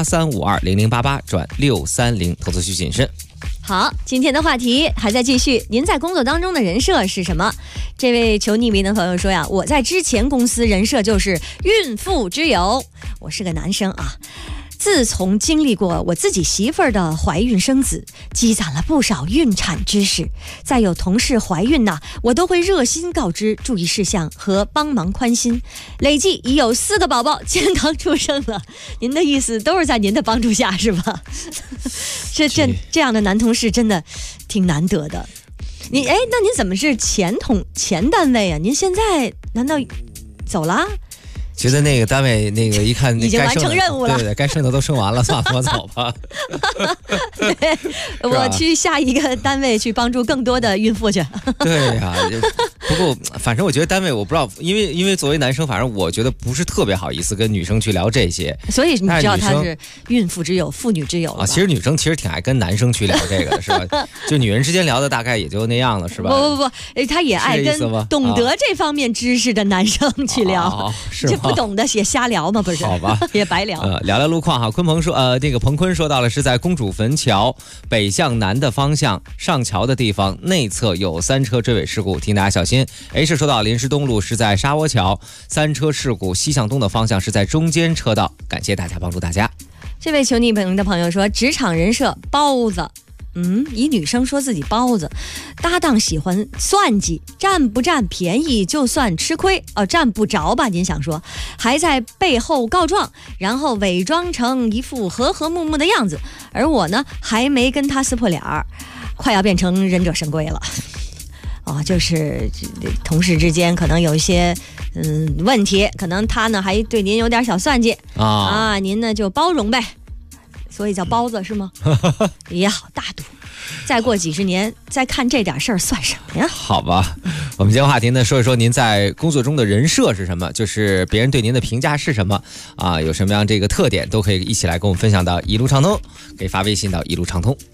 83520088转630，投资需谨慎。 好，今天的话题还在继续。您在工作当中的人设是什么？这位求匿名的朋友说呀，我在之前公司人设就是孕妇之友。我是个男生啊。自从经历过我自己媳妇儿的怀孕生子，积攒了不少孕产知识。再有同事怀孕我都会热心告知注意事项和帮忙宽心。累计已有4个宝宝健康出生了。您的意思都是在您的帮助下是吧？这样的男同事真的挺难得的。那您怎么是前单位啊？您现在难道走了？ 觉得那个单位那个一看已经完成任务了， 对，该生的都生完了，算了，我走吧。 对，我去下一个单位去帮助更多的孕妇去。 对呀， 不过反正我觉得单位我不知道，因为作为男生，反正我觉得不是特别好意思跟女生去聊这些。 所以你知道他是孕妇之友、妇女之友啊。其实女生其实挺爱跟男生去聊这个的，是吧？就女人之间聊的大概也就那样了，是吧？ 不，他也爱跟懂得这方面知识的男生去聊， 是吗？ 这不懂的也瞎聊嘛，不是？ 好吧， 也白聊。 聊聊路况哈。鲲鹏说，这个彭坤说到了是在公主坟桥北向南的方向上桥的地方内侧有3车追尾事故，提醒大家小心。H 说到临时东路是在沙窝桥3车事故，西向东的方向是在中间车道。感谢大家帮助大家。 这位求匿名的朋友说，职场人设包子。一女生说自己包子，搭档喜欢算计，占不占便宜就算吃亏占不着吧？您想说，还在背后告状，然后伪装成一副和和睦睦的样子，而我呢，还没跟他撕破脸儿，快要变成忍者神龟了。就是同事之间可能有一些问题，可能他呢还对您有点小算计您呢就包容呗。所以叫包子是吗？也好大度，再过几十年再看这点事儿算什么呀？ 好吧，我们今天话题呢说一说您在工作中的人设是什么，就是别人对您的评价是什么有什么样这个特点，都可以一起来跟我们分享到一路畅通，可以发微信到一路畅通。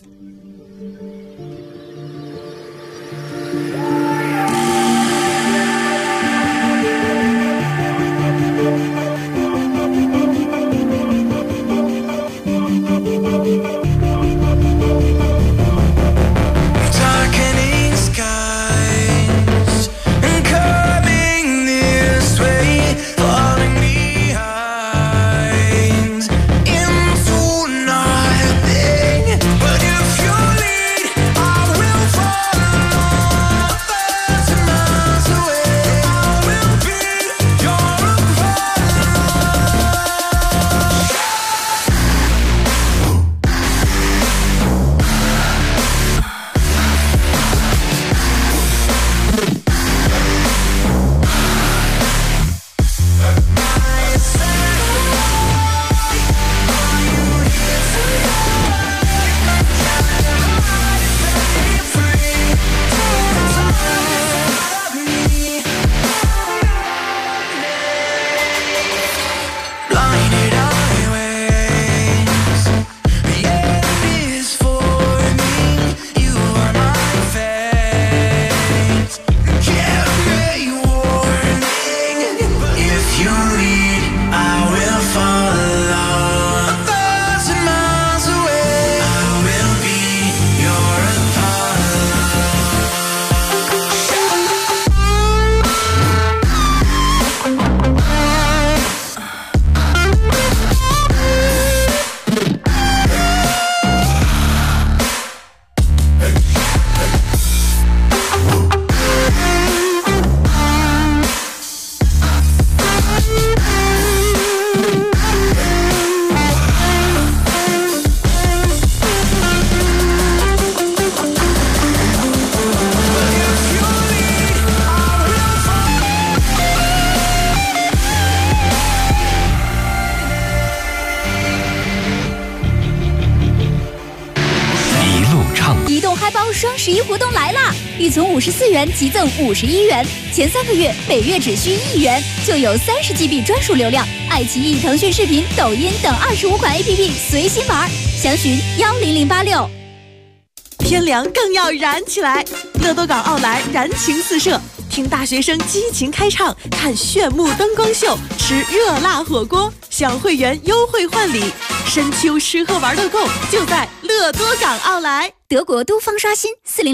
双11活动来啦！预存54元即赠51元，前3个月每月只需1元，就有30GB 专属流量。爱奇艺、腾讯视频、抖音等25款 APP 随心玩，详询10086。 天凉更要燃起来，乐多港奥莱燃情四射，听大学生激情开唱，看炫目灯光秀，吃热辣火锅，享会员优惠换礼，深秋吃喝玩乐够，就在乐多港奥莱。 德国都方刷新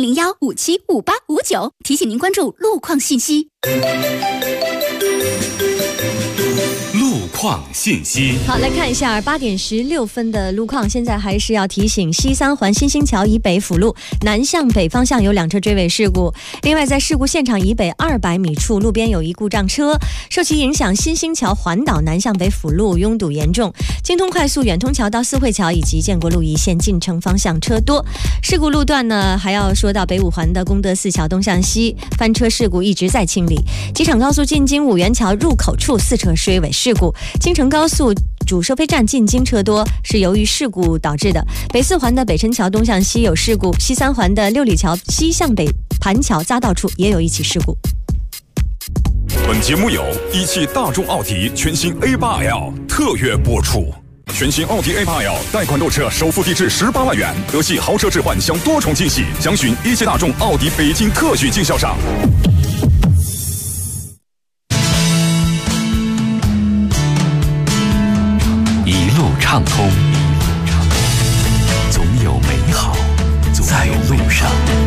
4001575859，提醒您关注路况信息。 路况信息。 好，来看一下8点16分的路况。现在还是要提醒西三环新兴桥以北辅路南向北方向有2车追尾事故。另外，在事故现场以北200米处，路边有一故障车，受其影响，新兴桥环岛南向北辅路拥堵严重。京通快速远通桥到四惠桥以及建国路一线进城方向车多。事故路段呢，还要说到北五环的公德寺桥东向西翻车事故一直在清理。机场高速进京五元桥入口处4车追尾事故。京承高速主收费站进京车多，是由于事故导致的。北四环的北辰桥东向西有事故，西三环的六里桥西向北盘桥匝道处也有一起事故。 本节目由一汽大众奥迪全新 A8L 特约播出。全新奥迪 A8L 贷款购车首付低至18万元，德系豪车置换享多重惊喜，详询一汽大众奥迪北京特许经销商。 一路畅通，总有美好在路上。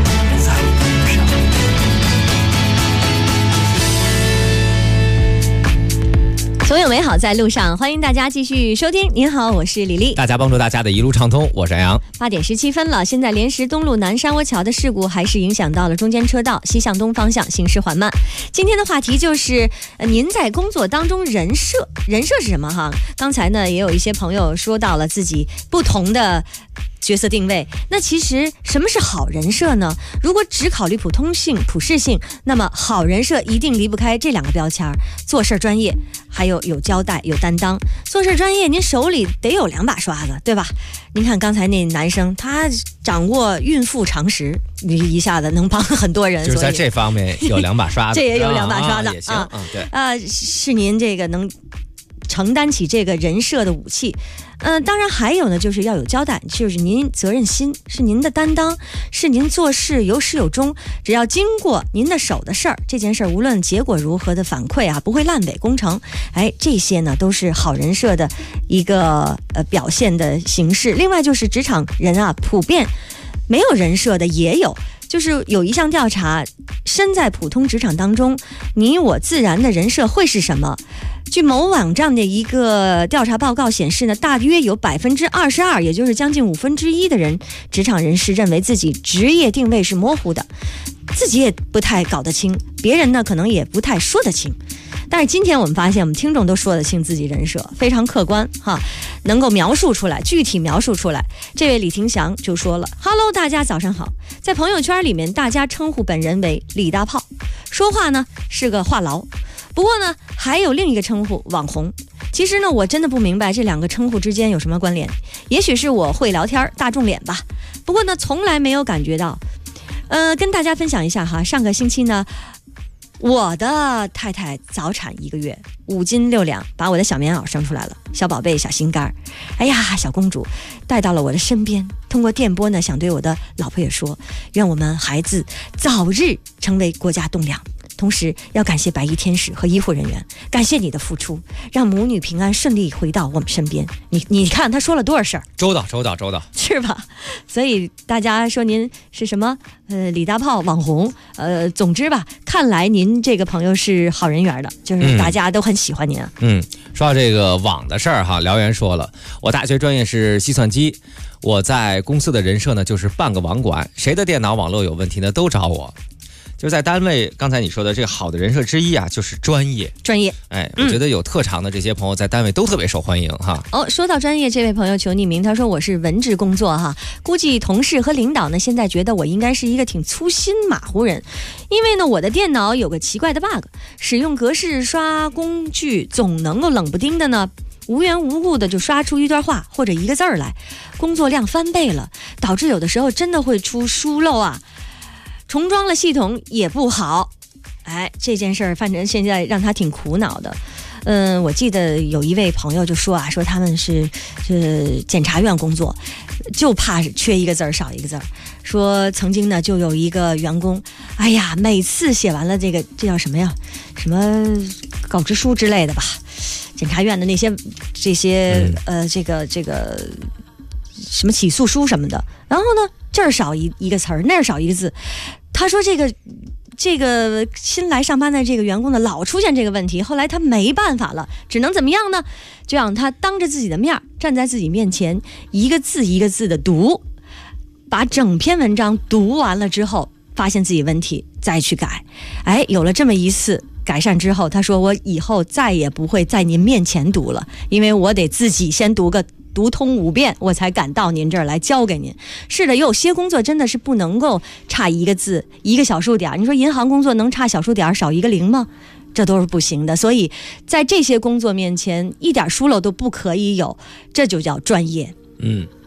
总有美好在路上，欢迎大家继续收听。您好，我是李丽。 大家帮助大家的一路畅通，我是杨洋。 8点17分了，现在莲石东路南沙窝桥的事故还是影响到了中间车道，西向东方向行驶缓慢。今天的话题就是您在工作当中人设是什么哈？刚才呢也有一些朋友说到了自己不同的角色定位，那其实什么是好人设呢？如果只考虑普通性、普适性，那么好人设一定离不开这2个标签：做事专业，还有交代、有担当。做事专业，您手里得有2把刷子，对吧？您看刚才那男生，他掌握孕妇常识，一下子能帮很多人， 就是在这方面有2把刷子， 这也有2把刷子也行， 对，是您这个能承担起这个人设的武器。当然还有呢，就是要有交代，就是您责任心，是您的担当，是您做事有始有终，只要经过您的手的事儿，这件事儿无论结果如何的反馈啊，不会烂尾工程。这些呢都是好人设的一个表现的形式。另外就是职场人啊，普遍没有人设的也有。就是有一项调查，身在普通职场当中，你我自然的人设会是什么？据某网站的一个调查报告显示呢，大约有22%，也就是将近1/5的人，职场人士认为自己职业定位是模糊的，自己也不太搞得清，别人呢可能也不太说得清。但是今天我们发现，我们听众都说得清自己人设，非常客观哈，能够描述出来，具体描述出来。这位李廷祥就说了 ：“Hello， 大家早上好。”在朋友圈里面，大家称呼本人为李大炮，说话呢是个话痨。不过呢，还有另一个称呼网红。其实呢，我真的不明白这2个称呼之间有什么关联。也许是我会聊天，大众脸吧。不过呢，从来没有感觉到。跟大家分享一下哈，上个星期呢。我的太太早产1个月，5斤6两，把我的小棉袄生出来了，小宝贝，小心肝。哎呀，小公主带到了我的身边。通过电波呢，想对我的老婆也说，愿我们孩子早日成为国家栋梁。同时要感谢白衣天使和医护人员，感谢你的付出，让母女平安顺利回到我们身边。你看他说了多少事儿， 周到， 是吧？所以大家说您是什么李大炮网红，总之吧，看来您这个朋友是好人缘的，就是大家都很喜欢您啊。 说到这个网的事儿哈，辽源说了，我大学专业是计算机，我在公司的人设呢就是半个网管，谁的电脑网络有问题呢都找我。就是在单位，刚才你说的这个好的人设之一啊，就是专业。我觉得有特长的这些朋友在单位都特别受欢迎哈。 说到专业，这位朋友求匿名，他说我是文职工作哈，估计同事和领导呢现在觉得我应该是一个挺粗心马虎人，因为呢我的电脑有个奇怪的 bug， 使用格式刷工具总能够冷不丁的呢无缘无故的就刷出一段话或者一个字儿来，工作量翻倍了，导致有的时候真的会出疏漏啊。重装了系统也不好，这件事儿反正现在让他挺苦恼的。我记得有一位朋友就说说他们是检察院工作，就怕缺一个字儿少一个字儿。说曾经呢就有一个员工，哎呀，每次写完了这叫什么呀？什么告知书之类的吧？检察院的那些这些这个什么起诉书什么的，然后呢这儿少一个词儿，那儿少一个字。他说这个新来上班的这个员工呢，老出现这个问题，后来他没办法了，只能怎么样呢？就让他当着自己的面，站在自己面前，一个字一个字的读，把整篇文章读完了之后，发现自己问题再去改。有了这么一次改善之后，他说我以后再也不会在您面前读了，因为我得自己先读通5遍，我才敢到您这儿来教给您。是的，有些工作真的是不能够差一个字一个小数点，你说银行工作能差小数点少一个0吗？这都是不行的。所以在这些工作面前，一点疏漏都不可以有，这就叫专业。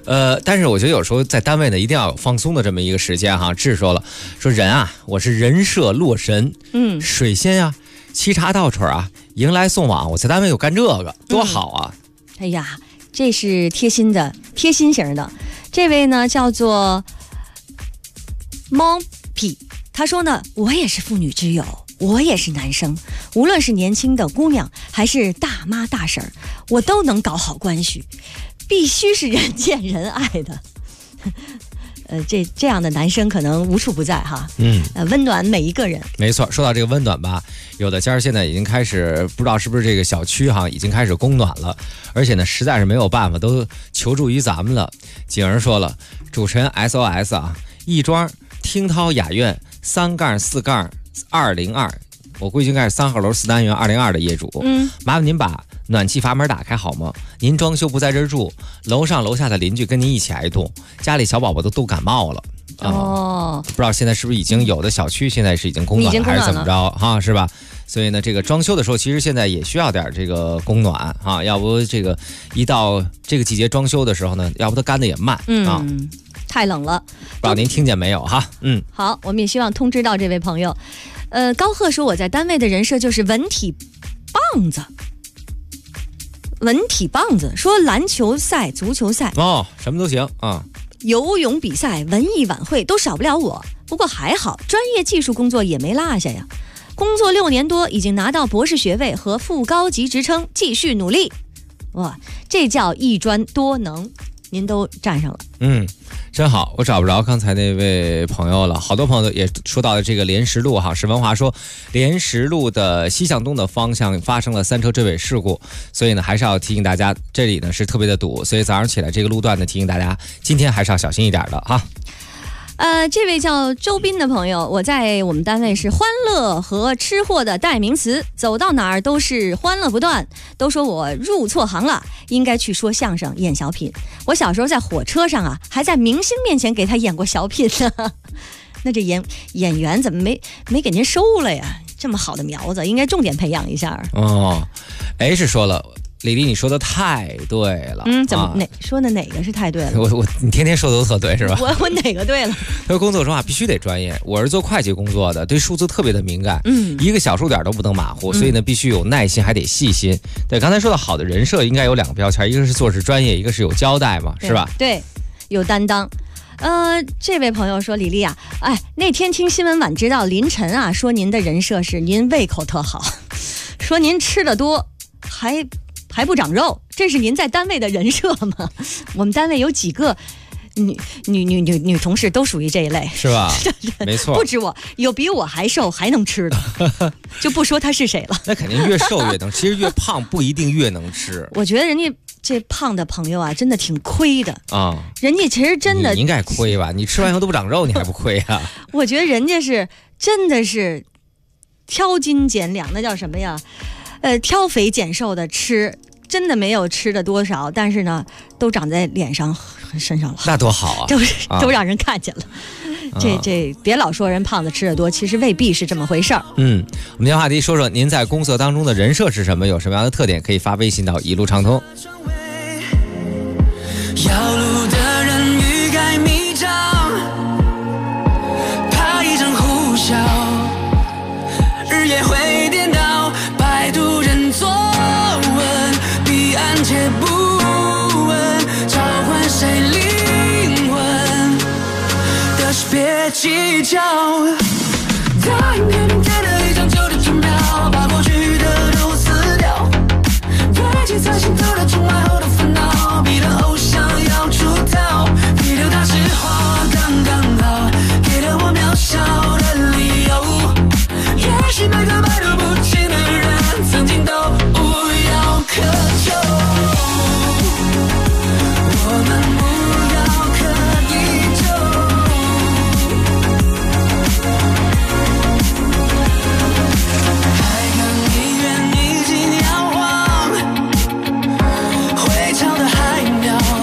但是我觉得有时候在单位呢，一定要有放松的这么一个时间哈。志说了，说人啊，我是人设洛神，水仙啊，沏茶倒水啊，迎来送往，我在单位有干这个，多好啊！ 哎呀，这是贴心型的。这位呢叫做 Monkey， 他说呢，我也是妇女之友，我也是男生，无论是年轻的姑娘还是大妈大婶儿，我都能搞好关系。必须是人见人爱的，这样的男生可能无处不在哈。温暖每一个人。 没错，说到这个温暖吧，有的家现在已经开始，不知道是不是这个小区哈，已经开始供暖了，而且呢，实在是没有办法，都求助于咱们了。景儿说了，主持人 SOS 啊，亦庄听涛雅苑3-4-202，我估计应该是3号楼4单元202的业主。麻烦您把暖气阀门打开好吗？您装修不在这儿住，楼上楼下的邻居跟您一起挨冻，家里小宝宝都感冒了。不知道现在是不是已经有的小区现在是已经供暖了，还是怎么着哈？是吧？所以呢，这个装修的时候，其实现在也需要点这个供暖哈，要不这个一到这个季节装修的时候呢，要不它干的也慢啊。 太冷了， 不知道您听见没有哈？ 好，我们也希望通知到这位朋友。高贺说，我在单位的人设就是文体棒子。说篮球赛、足球赛什么都行啊。 游泳比赛、文艺晚会都少不了我。不过还好，专业技术工作也没落下呀。工作6年多，已经拿到博士学位和副高级职称，继续努力。哇，这叫一专多能，您都占上了。 真好，我找不着刚才那位朋友了。好多朋友也说到了这个莲石路哈，史文华说莲石路的西向东的方向发生了3车追尾事故，所以呢还是要提醒大家，这里呢是特别的堵，所以早上起来这个路段呢提醒大家今天还是要小心一点的哈。 这位叫周斌的朋友，我在我们单位是欢乐和吃货的代名词，走到哪儿都是欢乐不断，都说我入错行了，应该去说相声演小品。我小时候在火车上啊，还在明星面前给他演过小品呢。那这演员怎么没给您收了呀？这么好的苗子，应该重点培养一下。 是说了，李丽，你说的太对了。 怎么说的哪个是太对了？ 你天天说的都特对是吧？ 我哪个对了？ 他说工作中啊必须得专业，我是做会计工作的，对数字特别的敏感，一个小数点都不能马虎，所以呢必须有耐心，还得细心。对，刚才说的好的人设应该有2个标签，一个是做事专业，一个是有交代嘛，是吧？ 对，有担当。这位朋友说，李丽啊，那天听新闻晚知道林晨啊说您的人设是您胃口特好，说您吃的多还不长肉，这是您在单位的人设吗？我们单位有几个女同事都属于这一类， 是吧？没错， 不止我，有比我还瘦还能吃的，就不说他是谁了。 那肯定越瘦越能，其实越胖不一定越能吃。 我觉得人家这胖的朋友啊，真的挺亏的啊。 人家其实真的， 你应该亏吧？你吃完以后都不长肉，你还不亏啊？ 我觉得人家是真的是挑斤拣两，那叫什么呀？挑肥拣瘦的吃。真的没有吃的多少，但是呢，都长在脸上和身上了。 那多好啊！ 都让人看见了。这别老说人胖子吃的多，其实未必是这么回事儿。 我们今天话题说说您在工作当中的人设是什么，有什么样的特点，可以发微信到一路畅通。 要路的人欲盖弥彰，怕一阵呼啸，日夜会颠倒，摆渡人坐。且不问召唤谁灵魂的事别计较，答应别明天的一张旧的支票，把过去的都撕掉，堆积在心头的宠爱后的烦恼，逼得偶像要出逃，你留大实话刚刚好，给了我渺小的理由，也许每个百毒不侵的人曾经都无药可救。海港医院已经摇晃，回潮的海鸟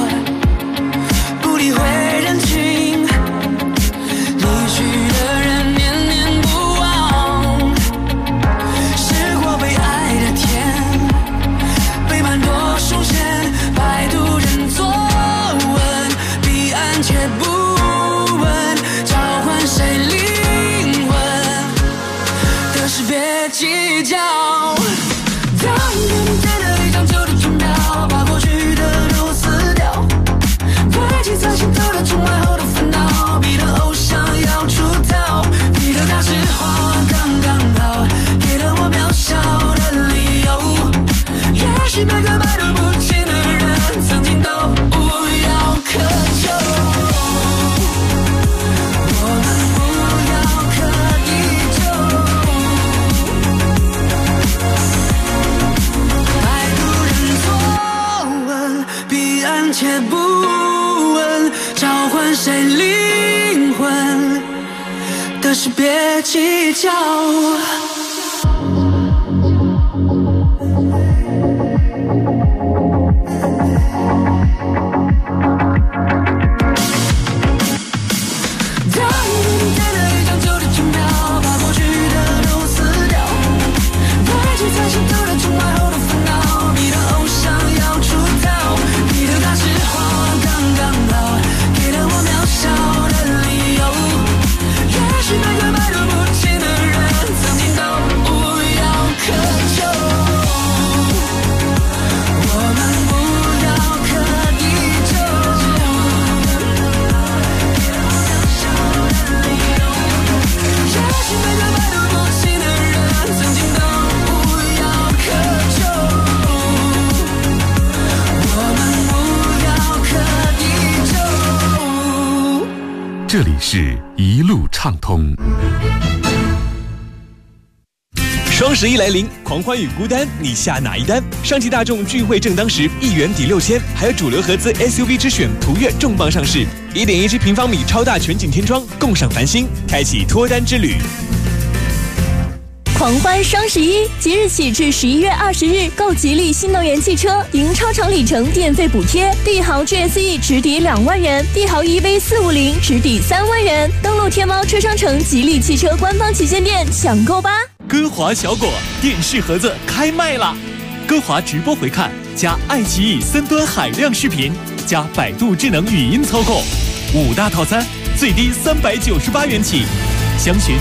许每个百毒不侵的人，曾经都无药可救。我们不要刻意救。摆渡人坐稳，彼岸且不问，召唤谁灵魂的事别计较。 这里是一路畅通。 双11来临，狂欢与孤单，你下哪一单？上汽大众聚会正当时，1元抵6000，还有主流合资 SUV 之选途岳重磅上市，1.17平方米超大全景天窗，共赏繁星，开启脱单之旅。 狂欢双11，即日起至11月20日，购吉利新能源汽车，赢超长里程电费补贴，帝豪 GSE 直抵2万元，帝豪 EV450 直抵3万元。登录天猫车商城吉利汽车官方旗舰店抢购吧！ 歌华小果电视盒子开卖了，歌华直播回看加爱奇艺3端海量视频加百度智能语音操控，5大套餐最低398元起，详询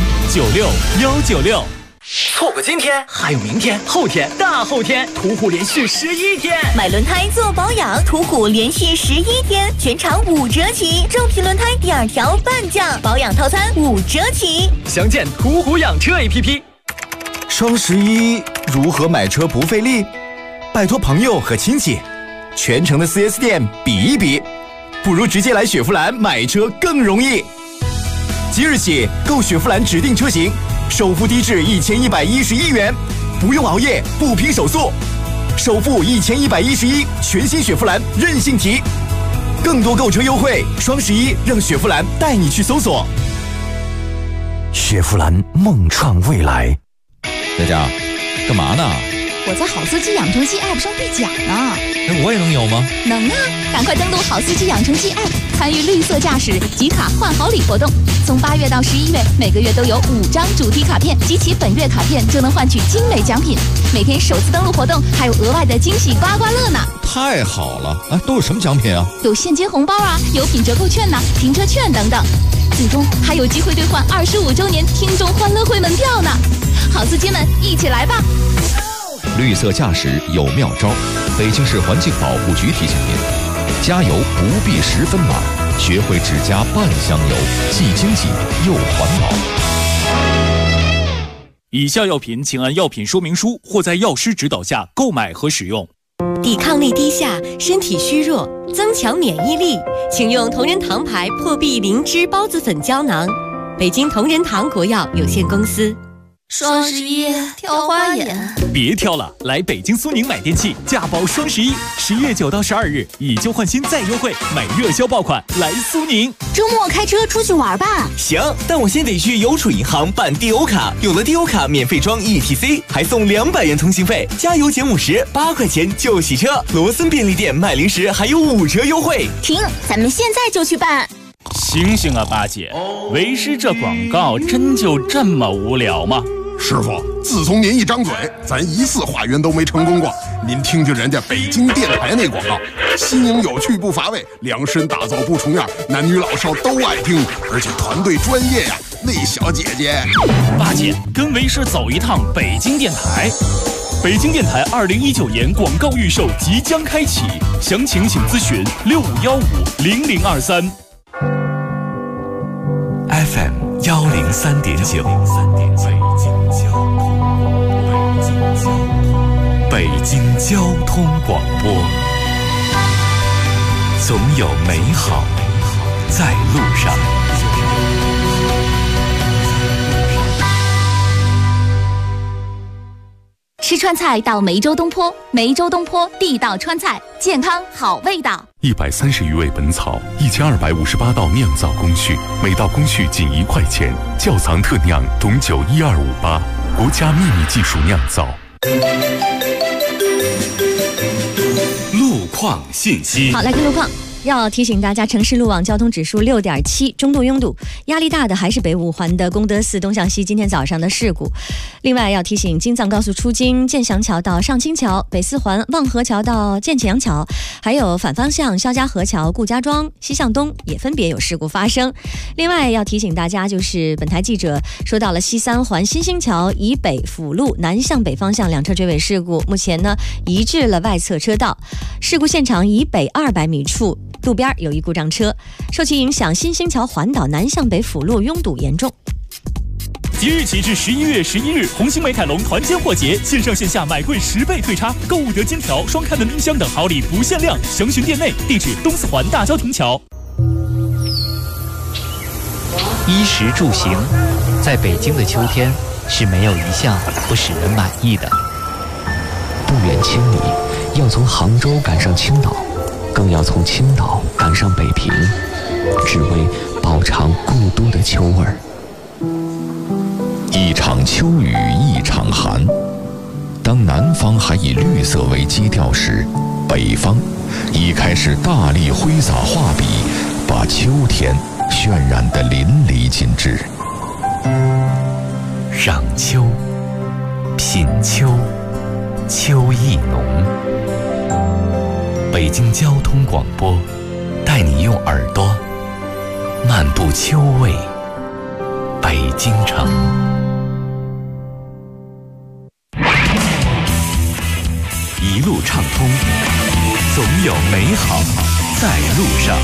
96196。 错过今天，还有明天、后天、大后天，途虎连续11天。 买轮胎做保养，途虎连续11天，全场5折起，正品轮胎第2条半价，保养套餐5折起。 详见途虎养车 APP。 双11如何买车不费力？拜托朋友和亲戚，全城的 4S 店比一比，不如直接来雪佛兰买车更容易。即日起购雪佛兰指定车型，首付低至1111元，不用熬夜，不拼手速，首付1111，全新雪佛兰任性提。更多购车优惠，双11让雪佛兰带你去搜索。雪佛兰梦创未来。 佳佳，干嘛呢？ 我在好司机养成记 App 上兑奖呢。 我也能有吗？ 能啊！赶快登录好司机养成记 App， 参与绿色驾驶集卡换好礼活动。从8月到11月，每个月都有5张主题卡片，集齐本月卡片就能换取精美奖品。每天首次登录活动还有额外的惊喜刮刮乐呢！ 太好了！啊，都有什么奖品啊？ 有现金红包啊，有品折扣券呐、停车券等等。最终还有机会兑换25周年听众欢乐会门票呢！好司机们，一起来吧！ 绿色驾驶有妙招，北京市环境保护局提醒您：加油不必10分满，学会只加半箱油，既经济又环保。 以下药品请按药品说明书或在药师指导下购买和使用。 抵抗力低下，身体虚弱，增强免疫力，请用同仁堂牌破壁灵芝孢子粉胶囊。北京同仁堂国药有限公司。 双11挑花眼， 别挑了，来北京苏宁买电器，价保双11，11月9到12日以旧换新再优惠，买热销爆款，来苏宁。 周末开车出去玩吧。 行，但我先得去邮储银行办低欧卡，有了低欧卡免费装 ETC， 还送200元通信费，加油减50，8块钱就洗车。罗森便利店卖零食还有5折优惠。 停，咱们现在就去办。 醒醒啊，八姐，为师这广告真就这么无聊吗？ 师傅，自从您一张嘴，咱1次化缘都没成功过。您听听人家北京电台那广告，新颖有趣不乏味，量身打造不重样，男女老少都爱听，而且团队专业呀。那小姐姐， 八姐跟为师走一趟北京电台。北京电台2019年广告预售即将开启，详情请咨询65150023。 FM 103.9， 北京交通广播，总有美好在路上。 吃川菜到梅州东坡，梅州东坡地道川菜，健康好味道。 130余味本草，1258道酿造工序，每道工序仅1块钱。窖藏特酿董酒12588，国家秘密技术酿造。 路况信息。 好，来看路况。要提醒大家，城市路网交通指数6.7，中度拥堵，压力大的还是北五环的功德寺东向西今天早上的事故。另外要提醒，京藏高速出京建祥桥到上清桥，北四环望河桥到建阳桥，还有反方向肖家河桥、顾家庄西向东也分别有事故发生。另外要提醒大家，就是本台记者收到了西三环新兴桥以北辅路南向北方向2车追尾事故，目前呢移至了外侧车道。事故现场以北200米处路边有一故障车，受其影响，新兴桥环岛南向北辅路拥堵严重。 即日起至11月11日，红星美凯龙团坚货节，线上线下买贵10倍退差，购物得金条、双开门冰箱等好礼不限量，详询店内。地址：东四环大郊亭桥。 衣食住行，在北京的秋天是没有一项不使人满意的。 不远千里，要从杭州赶上青岛，更要从青岛赶上北平，只为饱尝故都的秋味儿。 一场秋雨一场寒，当南方还以绿色为基调时，北方已开始大力挥洒画笔，把秋天渲染得淋漓尽致。 赏秋，品秋，秋意浓。北京交通广播，带你用耳朵漫步秋味北京城。一路畅通，总有美好在路上。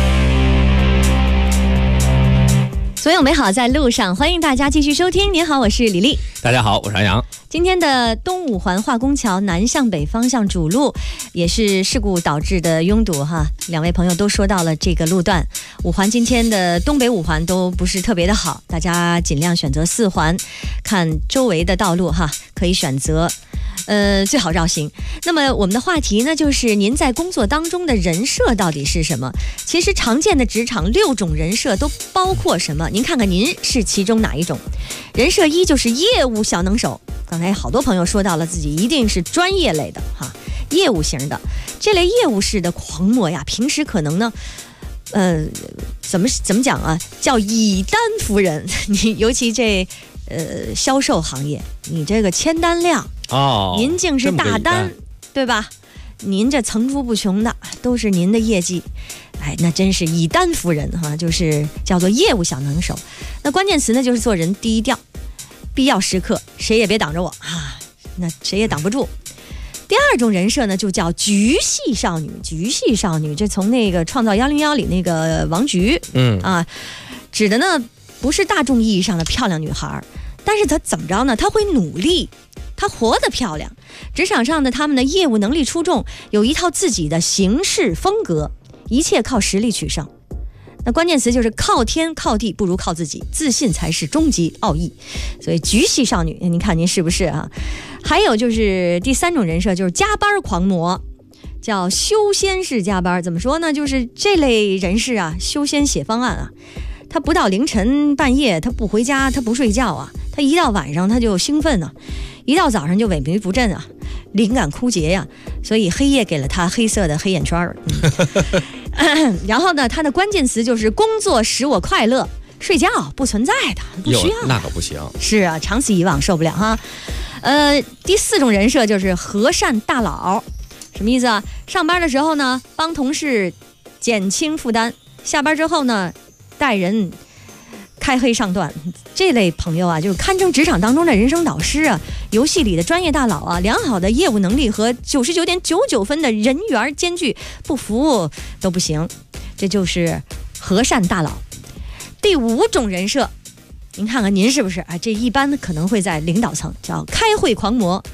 所有美好在路上，欢迎大家继续收听。您好，我是李丽。 大家好，我是安阳。 今天的东五环化工桥南向北方向主路也是事故导致的拥堵哈，两位朋友都说到了这个路段。五环今天的东北五环都不是特别的好，大家尽量选择4环，看周围的道路哈，可以选择最好绕行。那么我们的话题呢，就是您在工作当中的人设到底是什么？其实常见的职场6种人设都包括什么？您看看您是其中哪一种？人设1就是业务小能手，刚才好多朋友说到了自己一定是专业类的哈，业务型的这类业务式的狂魔呀，平时可能呢怎么讲啊，叫以单服人。你尤其这销售行业，你这个签单量您竟是大单，对吧？您这层出不穷的都是您的业绩，哎，那真是以单服人哈，就是叫做业务小能手。那关键词呢，就是做人低调，必要时刻谁也别挡着我啊，那谁也挡不住。第2种人设呢，就叫菊系少女。菊系少女，这从那个《创造101》里那个王菊，指的呢不是大众意义上的漂亮女孩，但是她怎么着呢？她会努力，她活得漂亮。职场上的他们的业务能力出众，有一套自己的行事风格，一切靠实力取胜。那关键词就是靠天靠地不如靠自己，自信才是终极奥义。所以菊系少女，您看您是不是啊？还有就是第3种人设，就是加班狂魔，叫修仙式加班。怎么说呢？就是这类人士啊，修仙写方案啊，他不到凌晨半夜他不回家，他不睡觉啊，他一到晚上他就兴奋啊，一到早上就萎靡不振啊，灵感枯竭呀，所以黑夜给了他黑色的黑眼圈然后呢，他的关键词就是工作使我快乐，睡觉不存在的，不需要。 那可不行。 是啊，长此以往受不了哈。第4种人设就是和善大佬，什么意思啊？上班的时候呢，帮同事减轻负担，下班之后呢，带人开黑上段。这类朋友啊，就是堪称职场当中的人生导师啊，游戏里的专业大佬啊，良好的业务能力和99.99分的人缘兼具，不服都不行。这就是和善大佬。第5种人设，您看看您是不是啊？这一般可能会在领导层，叫开会狂魔，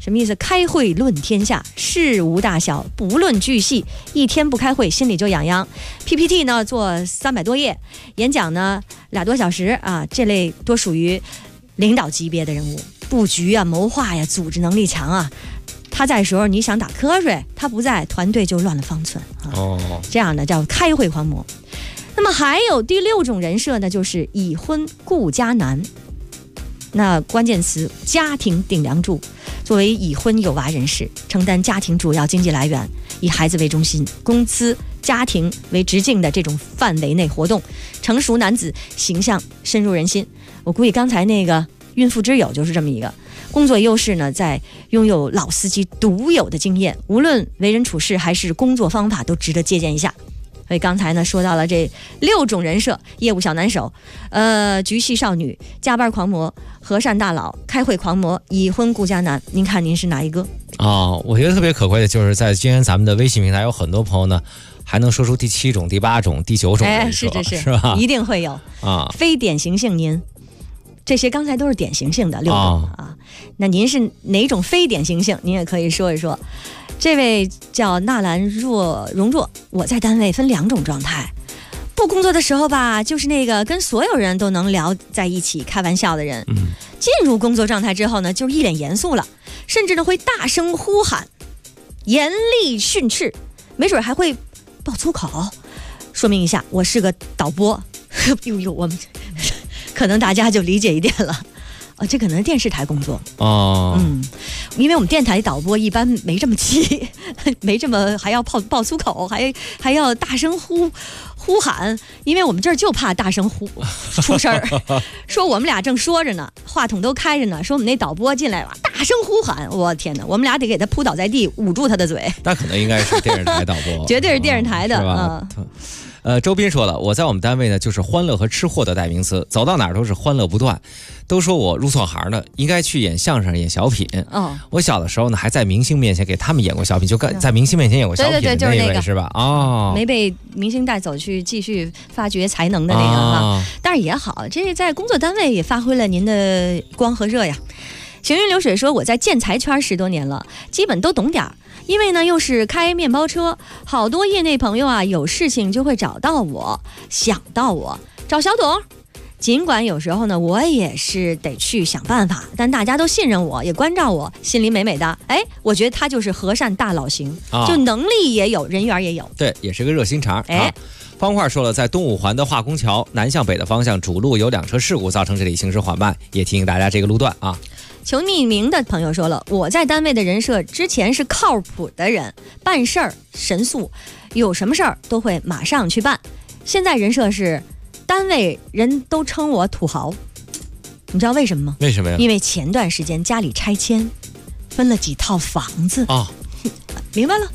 什么意思？开会论天下，事无大小不论巨细，一天不开会心里就痒痒。PPT 呢做300多页，演讲呢2多小时啊，这类多属于领导级别的人物，布局啊、谋划呀、组织能力强啊。他在的时候你想打瞌睡，他不在，团队就乱了方寸啊。这样的叫开会狂魔。那么还有第6种人设呢，就是已婚顾家男。那关键词家庭顶梁柱，作为已婚有娃人士，承担家庭主要经济来源，以孩子为中心，公司家庭为直径的这种范围内活动，成熟男子形象深入人心。我估计刚才那个孕妇之友就是这么一个。工作优势呢，在拥有老司机独有的经验，无论为人处事还是工作方法都值得借鉴一下。所以刚才呢说到了这6种人设：业务小能手、局系少女、加班狂魔、和善大佬、开会狂魔、已婚顾家男。您看您是哪一个？ 我觉得特别可贵的就是在今天咱们的微信平台有很多朋友呢，还能说出第7种、第8种、第9种人设， 是吧？ 一定会有啊。非典型性您。这些刚才都是典型性的6种啊，那您是哪种非典型性？您也可以说一说。这位叫纳兰容若，我在单位分2种状态，不工作的时候吧，就是那个跟所有人都能聊在一起开玩笑的人，进入工作状态之后呢，就是一脸严肃了，甚至呢会大声呼喊，严厉训斥，没准还会爆粗口。说明一下，我是个导播。呦，我们可能大家就理解一点了。这可能是电视台工作因为我们电台导播一般没这么急，没这么还要爆粗口，还要大声呼喊，因为我们这儿就怕大声出声儿。说我们俩正说着呢，话筒都开着呢，说我们那导播进来了，大声呼喊，我天哪，我们俩得给他扑倒在地，捂住他的嘴。 那可能应该是电视台导播， 绝对是电视台的，是吧？ 周斌说了，我在我们单位呢，就是欢乐和吃货的代名词，走到哪儿都是欢乐不断。都说我入错行了，应该去演相声、演小品。我小的时候呢，还在明星面前给他们演过小品，就在明星面前演过小品的那位是吧？没被明星带走去继续发掘才能的那个哈。但是也好，这在工作单位也发挥了您的光和热呀。行云流水说，我在建材圈10多年了，基本都懂点儿。因为呢，又是开面包车，好多业内朋友啊，有事情就会找到我，想到我，找小董。尽管有时候呢，我也是得去想办法，但大家都信任我，也关照我，心里美美的。我觉得他就是和善大佬型，就能力也有，人缘也有， 对，也是个热心肠。方块说了，在东五环的化工桥南向北的方向，主路有2车事故，造成这里行驶缓慢，也提醒大家这个路段啊。 求匿名的朋友说了，我在单位的人设之前是靠谱的人，办事儿神速，有什么事儿都会马上去办。现在人设是单位人都称我土豪，你知道为什么吗？ 为什么呀？ 因为前段时间家里拆迁，分了几套房子明白了，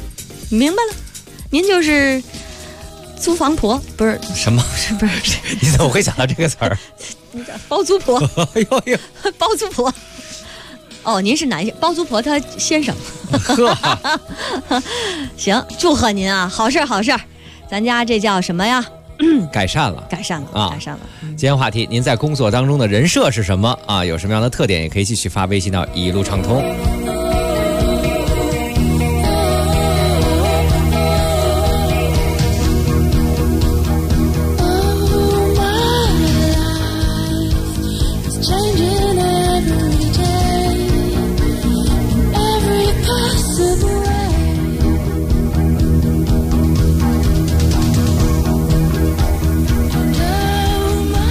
您就是租房婆，不是什么？ 不是？ 你怎么会想到这个词儿？ 包租婆，包租婆。您是男性，包租婆她先生。行，祝贺您啊，好事儿。咱家这叫什么呀？ 改善了。今天话题，您在工作当中的人设是什么啊？有什么样的特点，也可以继续发微信到一路畅通。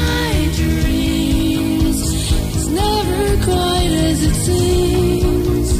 Quite as it seems.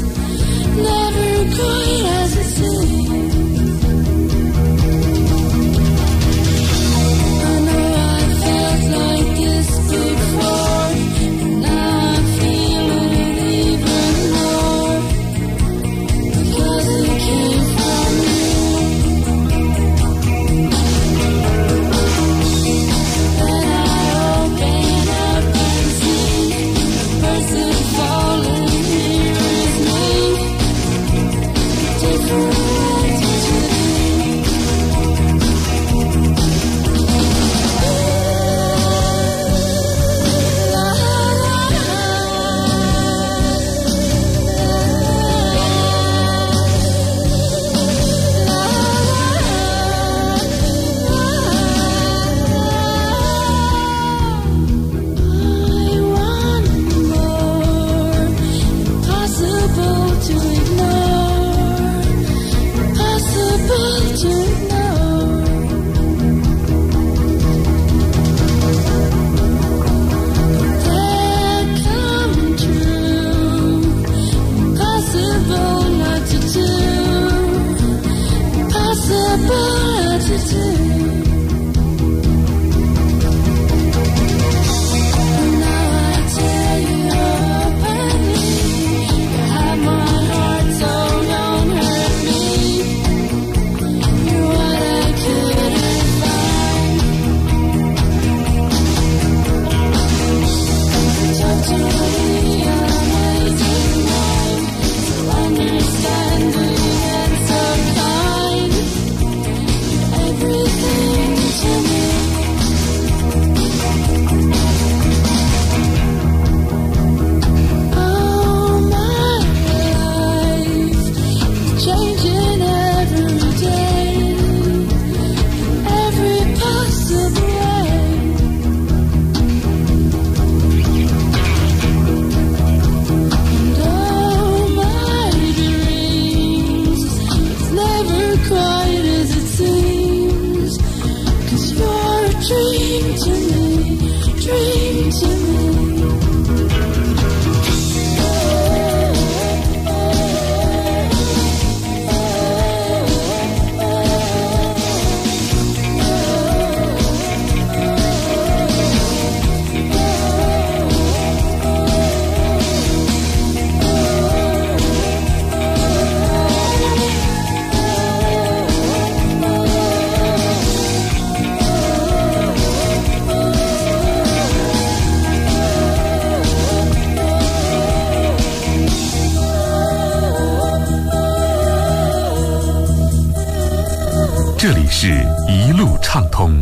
这里是一路畅通。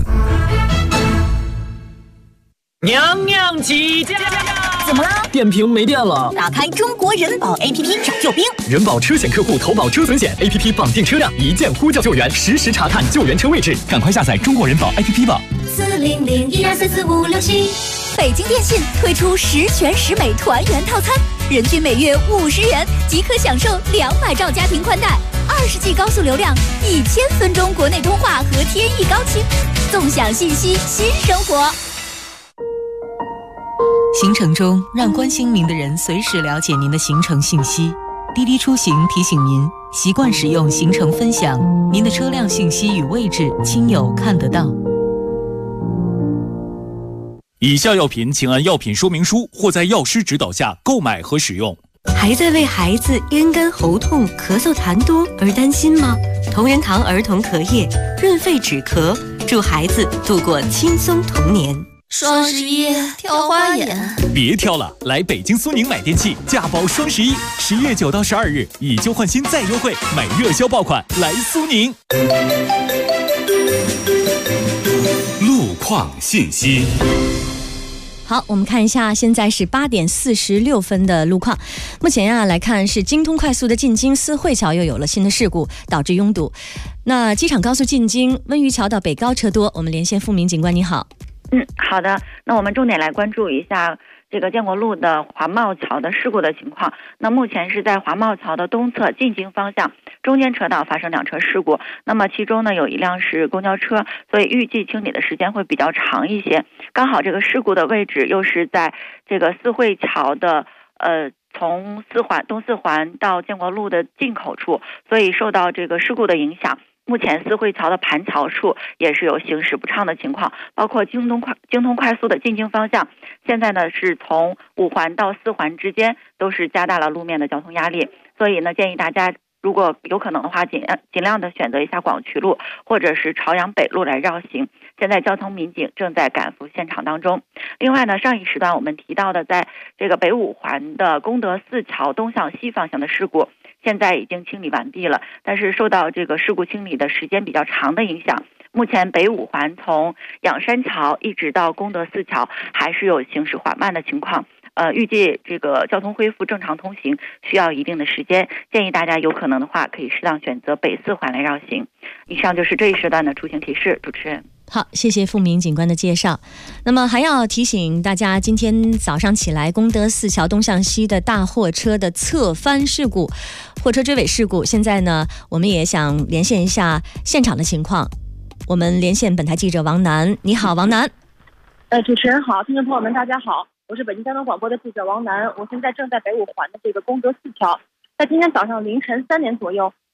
娘娘起驾！ 怎么了？ 电瓶没电了。 打开中国人保 APP 找救兵。 人保车险客户投保车损险 APP 绑定车辆，一键呼叫救援，实时查看救援车位置。赶快下载中国人保 APP 吧。 40012344567。北京电信推出10全10美团圆套餐，人均每月50元即可享受200兆家庭宽带，20G 高速流量，1000分钟国内通话和天翼高清，纵享信息新生活。 行程中，让关心您的人随时了解您的行程信息。滴滴出行提醒您，习惯使用行程分享，您的车辆信息与位置亲友看得到。 以下药品请按药品说明书或在药师指导下购买和使用。 还在为孩子咽干喉痛、咳嗽痰多而担心吗？同仁堂儿童咳液润肺止咳，助孩子度过轻松童年。 双11挑花眼， 别挑了，来北京苏宁买电器，价包双11，11月9到12日以旧换新再优惠，买热销爆款来苏宁。 路况信息。 好，我们看一下，现在是8点46分的路况。目前来看是京通快速的进京四惠桥又有了新的事故，导致拥堵。那机场高速进京温榆桥到北高车多，我们连线付明警官，你好。 好的，那我们重点来关注一下这个建国路的华茂桥的事故的情况。那目前是在华茂桥的东侧进京方向中间车道发生2车事故，那么其中呢有一辆是公交车，所以预计清理的时间会比较长一些。刚好这个事故的位置又是在这个四惠桥的从东四环到建国路的进口处，所以受到这个事故的影响，目前四惠桥的盘桥处也是有行驶不畅的情况，包括京通快速的进京方向，现在呢是从5环到4环之间都是加大了路面的交通压力，所以呢建议大家如果有可能的话，尽量的选择一下广渠路或者是朝阳北路来绕行。现在交通民警正在赶赴现场当中。另外呢，上一时段我们提到的在这个北5环的功德寺桥东向西方向的事故，现在已经清理完毕了，但是受到这个事故清理的时间比较长的影响，目前北5环从仰山桥一直到功德寺桥还是有行驶缓慢的情况。预计这个交通恢复正常通行需要一定的时间，建议大家有可能的话可以适当选择北4环来绕行。以上就是这一时段的出行提示，主持人。 好，谢谢付明警官的介绍。那么还要提醒大家，今天早上起来功德寺桥东向西的大货车的侧翻事故，货车追尾事故，现在呢我们也想连线一下现场的情况。我们连线本台记者王楠。你好，王楠。 主持人好，听众朋友们大家好，我是北京交通广播的记者王楠，我现在正在北5环的这个功德寺桥。在今天早上凌晨3点左右，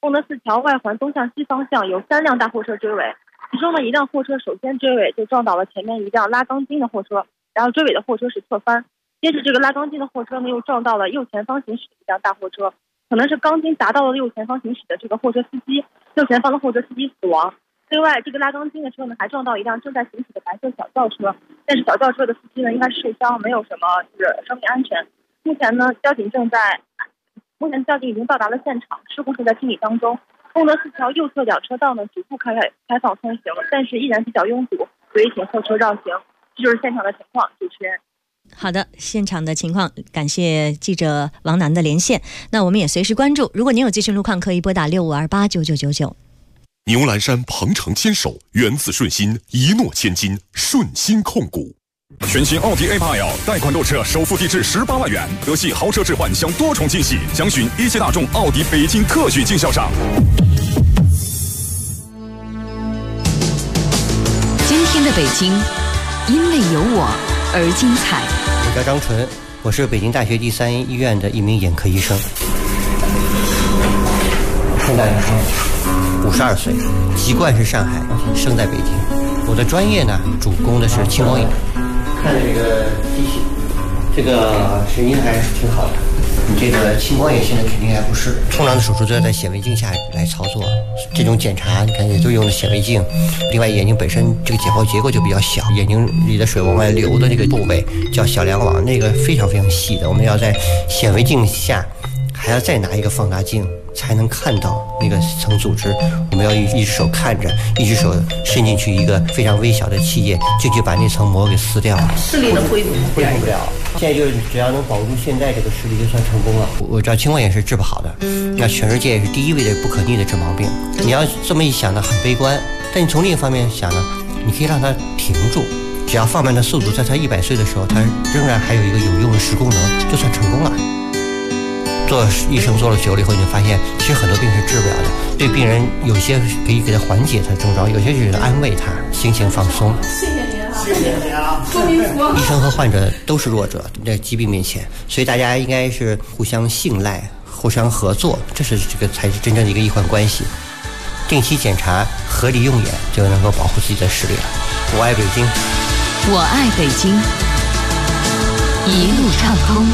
功德寺桥外环东向西方向有3辆大货车追尾，其中呢一辆货车首先追尾就撞倒了前面一辆拉钢筋的货车，然后追尾的货车是侧翻，接着这个拉钢筋的货车呢又撞到了右前方行驶的一辆大货车，可能是钢筋砸到了右前方行驶的这个货车司机，右前方的货车司机死亡。另外，这个拉钢筋的车呢还撞到一辆正在行驶的白色小轿车，但是小轿车的司机呢应该是受伤，没有什么就是生命安全。目前呢，交警已经到达了现场，事故正在清理当中。功德寺桥右侧两车道呢逐步开放通行，但是依然比较拥堵，所以请后车绕行。这就是现场的情况，主持人。 好的，现场的情况，感谢记者王楠的连线。那我们也随时关注，如果您有资讯路况，可以拨打65289999。 牛栏山鹏程牵手，源自顺心，一诺千金，顺心控股。全新奥迪 A8L 贷款购车，首付低至18万元，德系豪车置换享多重惊喜，详询一汽大众奥迪北京特许经销商。 今天的北京，因为有我而精彩。 我叫张纯，我是北京大学第3医院的一名眼科医生。现在52岁，籍贯是上海，生在北京。我的专业呢，主攻的是青光眼。看着这个机器，这个神经还是挺好的。你这个青光眼现在肯定还不是，通常的手术都要在显微镜下来操作。这种检查你看也都用的显微镜。另外眼睛本身这个解剖结构就比较小，眼睛里的水往外流的这个部位叫小梁网，那个非常非常细的，我们要在显微镜下还要再拿一个放大镜才能看到那个层组织。我们要一只手看着，一只手伸进去一个非常微小的器械，就去把那层膜给撕掉了。视力能恢复不了。现在就是只要能保住现在这个视力就算成功了。我知道青光眼是治不好的，那全世界也是第1位的不可逆的治毛病。你要这么一想呢，很悲观，但你从另一方面想呢，你可以让它停住，只要放慢的速度，在他100岁的时候，他仍然还有一个有用的实功能，就算成功了。做医生做了久了以后，你就发现其实很多病是治不了的。对病人有些可以给他缓解他的症状，有些只是安慰他，心情放松。谢谢您啊，谢谢您啊。医生和患者都是弱者，在疾病面前，所以大家应该是互相信赖、互相合作，这是这个才是真正的一个医患关系。定期检查，合理用眼，就能够保护自己的视力了。我爱北京， 我爱北京，一路畅通。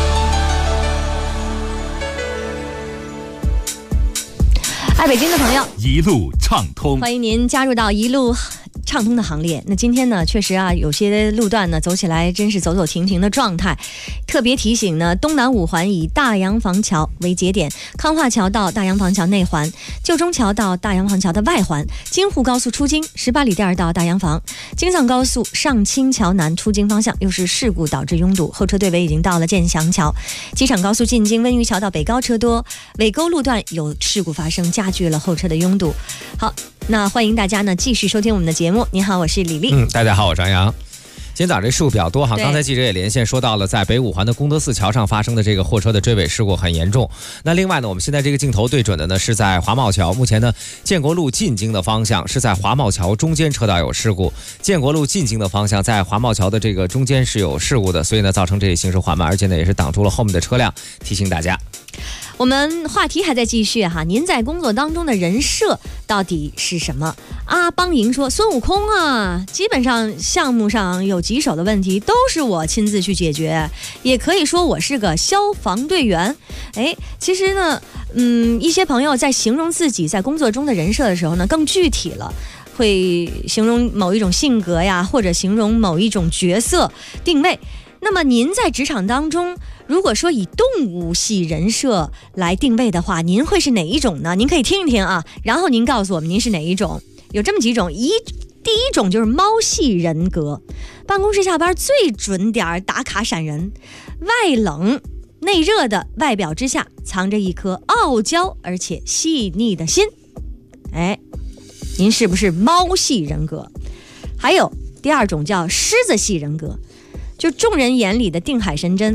爱北京的朋友， 一路畅通， 欢迎您加入到一路畅通的行列。那今天呢，确实啊，有些路段呢走起来真是走走停停的状态。特别提醒呢，东南5环以大洋房桥为节点，康化桥到大洋房桥内环，旧中桥到大洋房桥的外环，京沪高速出京18里店到大洋房，京藏高速上清桥南出京方向又是事故导致拥堵，后车队尾已经到了建祥桥。机场高速进京温榆桥到北高车多，尾沟路段有事故发生，加剧了后车的拥堵。好，那欢迎大家呢继续收听我们的节目。你好，我是李丽。 大家好，我是张扬。今天早上这事故比较多哈，刚才记者也连线说到了，在北5环的功德寺桥上发生的这个货车的追尾事故很严重。那另外呢，我们现在这个镜头对准的呢是在华贸桥，目前呢建国路进京的方向是在华贸桥中间车道有事故，建国路进京的方向在华贸桥的这个中间是有事故的，所以呢造成这里行驶缓慢，而且呢也是挡住了后面的车辆，提醒大家。 我们话题还在继续哈，您在工作当中的人设到底是什么？阿邦莹说，孙悟空啊，基本上项目上有棘手的问题都是我亲自去解决，也可以说我是个消防队员。其实呢，一些朋友在形容自己在工作中的人设的时候呢，更具体了。会形容某一种性格呀，或者形容某一种角色定位。那么您在职场当中，如果说以动物系人设来定位的话，您会是哪一种呢？您可以听一听啊，然后您告诉我们您是哪一种。有这么几种，第一种就是猫系人格，办公室下班最准点打卡闪人，外冷内热的外表之下藏着一颗傲娇而且细腻的心。您是不是猫系人格？还有第二种叫狮子系人格，就众人眼里的定海神针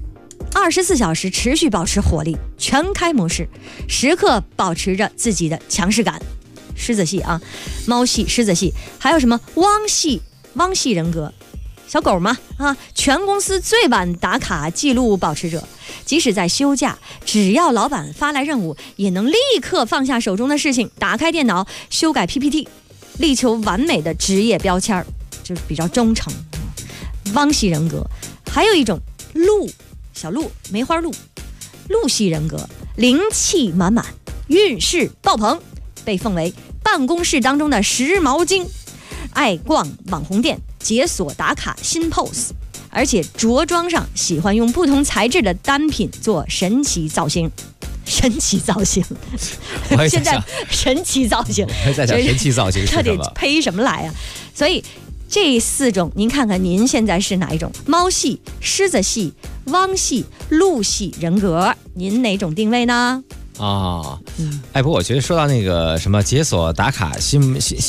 ，24小时持续保持活力，全开模式，时刻保持着自己的强势感。狮子系啊，猫系、狮子系。还有什么汪系人格， 小狗嘛啊，全公司最晚打卡记录保持者，即使在休假，只要老板发来任务，也能立刻放下手中的事情，打开电脑修改 PPT， 力求完美的职业标签，就是比较忠诚。汪系人格。还有一种鹿，小鹿，梅花鹿，鹿系人格，灵气满满，运势爆棚，被奉为办公室当中的时髦精，爱逛网红店，解锁打卡新 pose， 而且着装上喜欢用不同材质的单品做神奇造型。神奇造型，现在神奇造型， 我在想神奇造型是什么？ 他得配什么来呀？所以这4种，您看看您现在是哪一种？猫系、狮子系、汪系、鹿系人格，您哪种定位呢？ 哎，不过我觉得说到那个什么解锁打卡新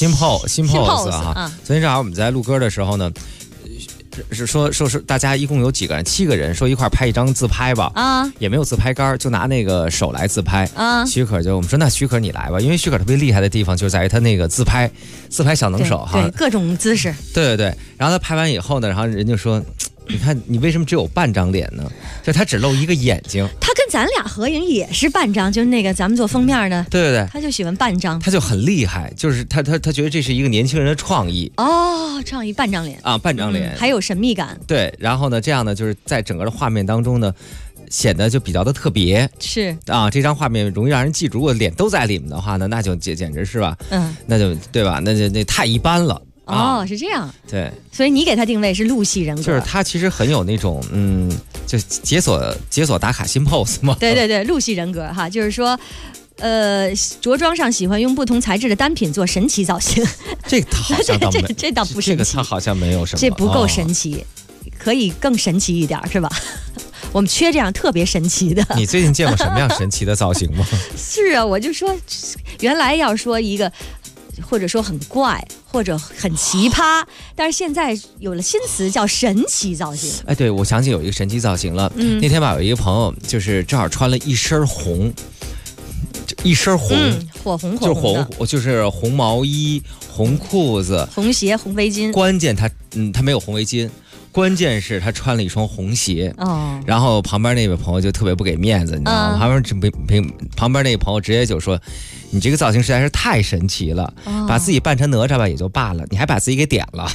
pose 啊，昨天正好我们在录歌的时候呢，是说大家一共有几个人，7个人，说一块拍一张自拍吧，也没有自拍杆，就拿那个手来自拍。许可我们说那许可你来吧，因为许可特别厉害的地方就在于他那个自拍小能手哈， 对各种姿势。 对，然后他拍完以后呢，然后人就说，你看你为什么只有半张脸呢？就他只露一个眼睛。 他跟咱俩合影也是半张，就是那个咱们做封面的。 对， 他就喜欢半张， 他就很厉害，就是他觉得这是一个年轻人的创意。 创意半张脸啊，半张脸， 还有神秘感。 对，然后呢，这样呢，就是在整个的画面当中呢，显得就比较的特别。 是啊，这张画面容易让人记住。如果脸都在里面的话呢，那就简直是吧？那就对吧？那太一般了。 是这样。 对， 所以你给他定位是鹿系人格， 就是他其实很有那种就解锁打卡新 pose 嘛。 对，鹿系人格哈，就是说。着装上喜欢用不同材质的单品做神奇造型， 这他好像倒没这倒不神奇， 这个他好像没有什么， 这不够神奇，可以更神奇一点是吧？我们缺这样特别神奇的。 你最近见过什么样神奇的造型吗？ 是啊，我就说，原来要说一个，或者说很怪，或者很奇葩，但是现在有了新词叫神奇造型。 哎，对，我想起有一个神奇造型了。那天吧，有一个朋友就是正好穿了一身红。 火红就是红毛衣、红裤子、 红鞋、红围巾。 关键他没有红围巾，关键是他穿了一双红鞋。然后旁边那位朋友就特别不给面子，你知道吗？旁边那个朋友直接就说：“你这个造型实在是太神奇了，把自己扮成哪吒吧也就罢了，你还把自己给点了。”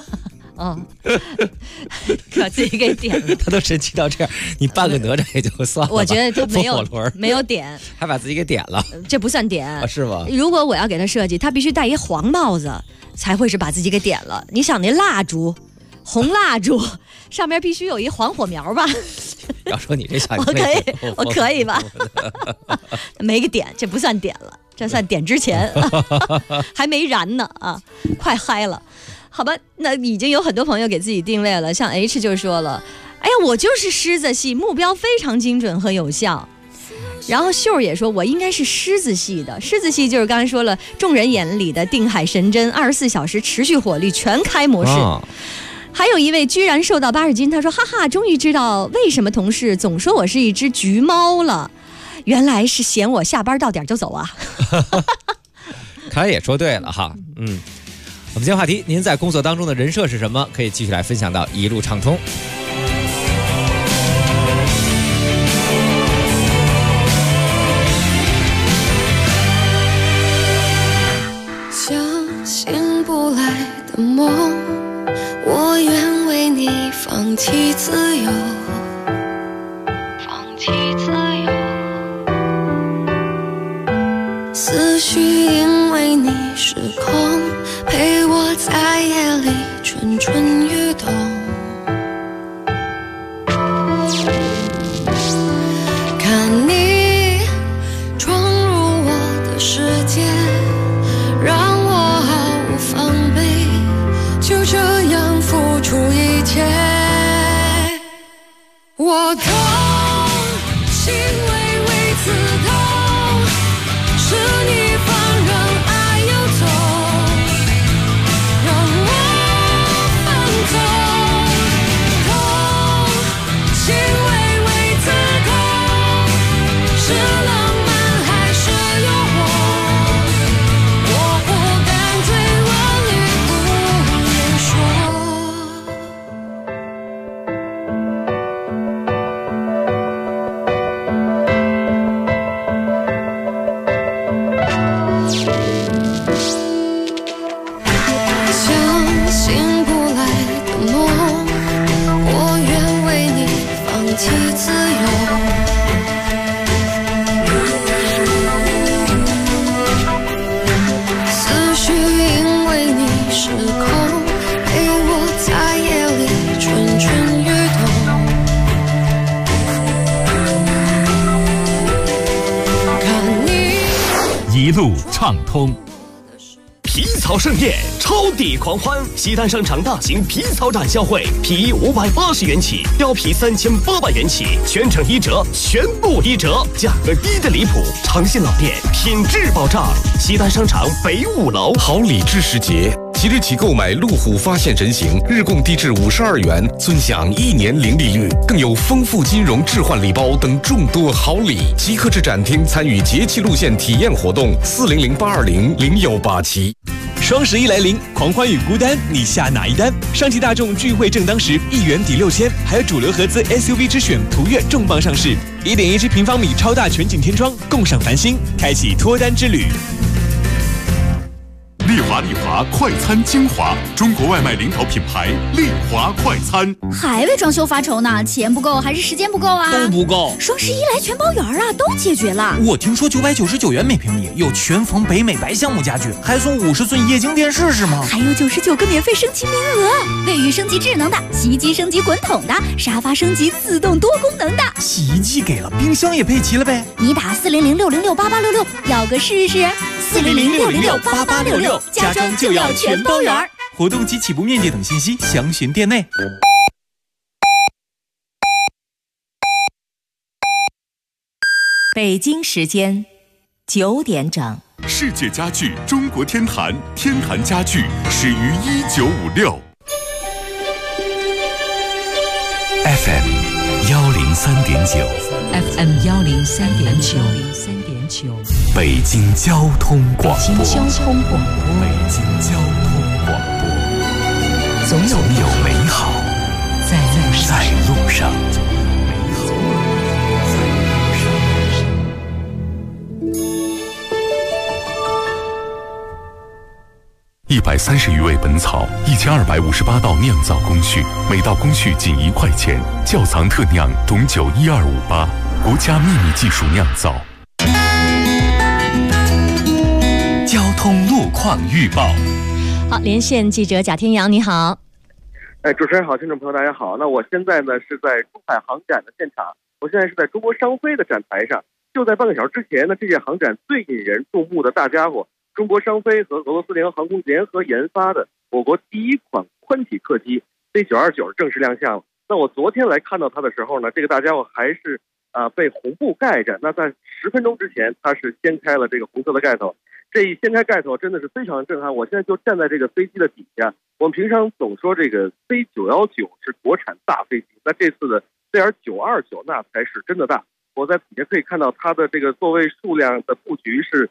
把自己给点了， 他都神奇到这样，你扮个哪吒也就算了。 我觉得他没有点， 还把自己给点了， 这不算点是吗？ 如果我要给他设计，他必须戴一黄帽子，才会是把自己给点了。你想那蜡烛，红蜡烛上面必须有一黄火苗吧？ 要说你这小， 我可以吧？没个点，这不算点了，这算点之前，还没燃呢啊，快嗨了。好吧，那已经有很多朋友给自己定位了，像 H 就说了，哎呀，我就是狮子系，目标非常精准和有效。然后秀也说，我应该是狮子系的，狮子系就是刚才说了，众人眼里的定海神针，24小时持续火力全开模式。还有一位居然瘦到80斤，他说，哈哈，终于知道为什么同事总说我是一只橘猫了，原来是嫌我下班到点就走啊。 看来也说对了哈，我们今天话题，您在工作当中的人设是什么？可以继续来分享到一路畅通。 相信不来的梦，我愿为你放弃自由，放弃自由，思绪因为你失控，陪我在夜里蠢蠢欲动，看你闯入我的世界，让我毫无防备，就这样付出一切。我痛，心微微刺痛，是你放任爱游走，让我放纵。 一路畅通。 皮草盛宴，超抵狂欢！西单商场大型皮草展销会，皮衣580元起，貂皮3800元起，全程1折，全部1折，价格低得离谱。诚信老店，品质保障。西单商场北5楼。 好礼知时节，即日起购买路虎发现神行，日供低至52元，尊享1年零利率，更有丰富金融置换礼包等众多好礼。即刻至展厅参与节气路线体验活动，400-820-0187。 双11来临，狂欢与孤单，你下哪一单？上汽大众钜惠正当时，1元抵6000，还有主流合资 SUV 之选途岳重磅上市，1.17平方米超大全景天窗，共赏繁星，开启脱单之旅。 丽华快餐精华，中国外卖领导品牌丽华快餐。 还为装修发愁呢？钱不够还是时间不够啊？ 都不够。 双11来全包圆啊，都解决了。 我听说999元每平米有全缝北美白橡木家具，还送50寸液晶电视是吗？ 还有99个免费升级名额，卫浴升级智能的，洗衣机升级滚筒的，沙发升级自动多功能的。 洗衣机给了，冰箱也配齐了呗。 你打400-606-8866，要个试试。400-606-8866。 家装就要全包圆。活动及起步面积等信息详询店内。 北京时间9点整。 世界家具中国天坛，天坛家具始于1956。 FM 103.9 FM 103.9 北京交通广播。 北京交通广播。总有美好在路上。 130余味本草，1258道酿造工序，每道工序仅1块钱。窖藏特酿董酒12588，国家秘密技术酿造。 交通路况预报。 好，连线记者贾天阳，你好。 主持人好，听众朋友大家好。那我现在呢是在珠海航展的现场，我现在是在中国商飞的展台上。就在半个小时之前呢，这届航展最引人注目的大家伙，中国商飞和俄罗斯联合航空联合研发的我国第一款宽体客机 C929 正式亮相了。那我昨天来看到它的时候呢，这个大家伙还是被红布盖着。那在10分钟之前，它是掀开了这个红色的盖头。这一掀开盖头真的是非常震撼。我现在就站在这个飞机的底下。我们平常总说这个 C919 是国产大飞机，那这次的 CR929 那才是真的大。我在底下可以看到它的这个座位数量的布局是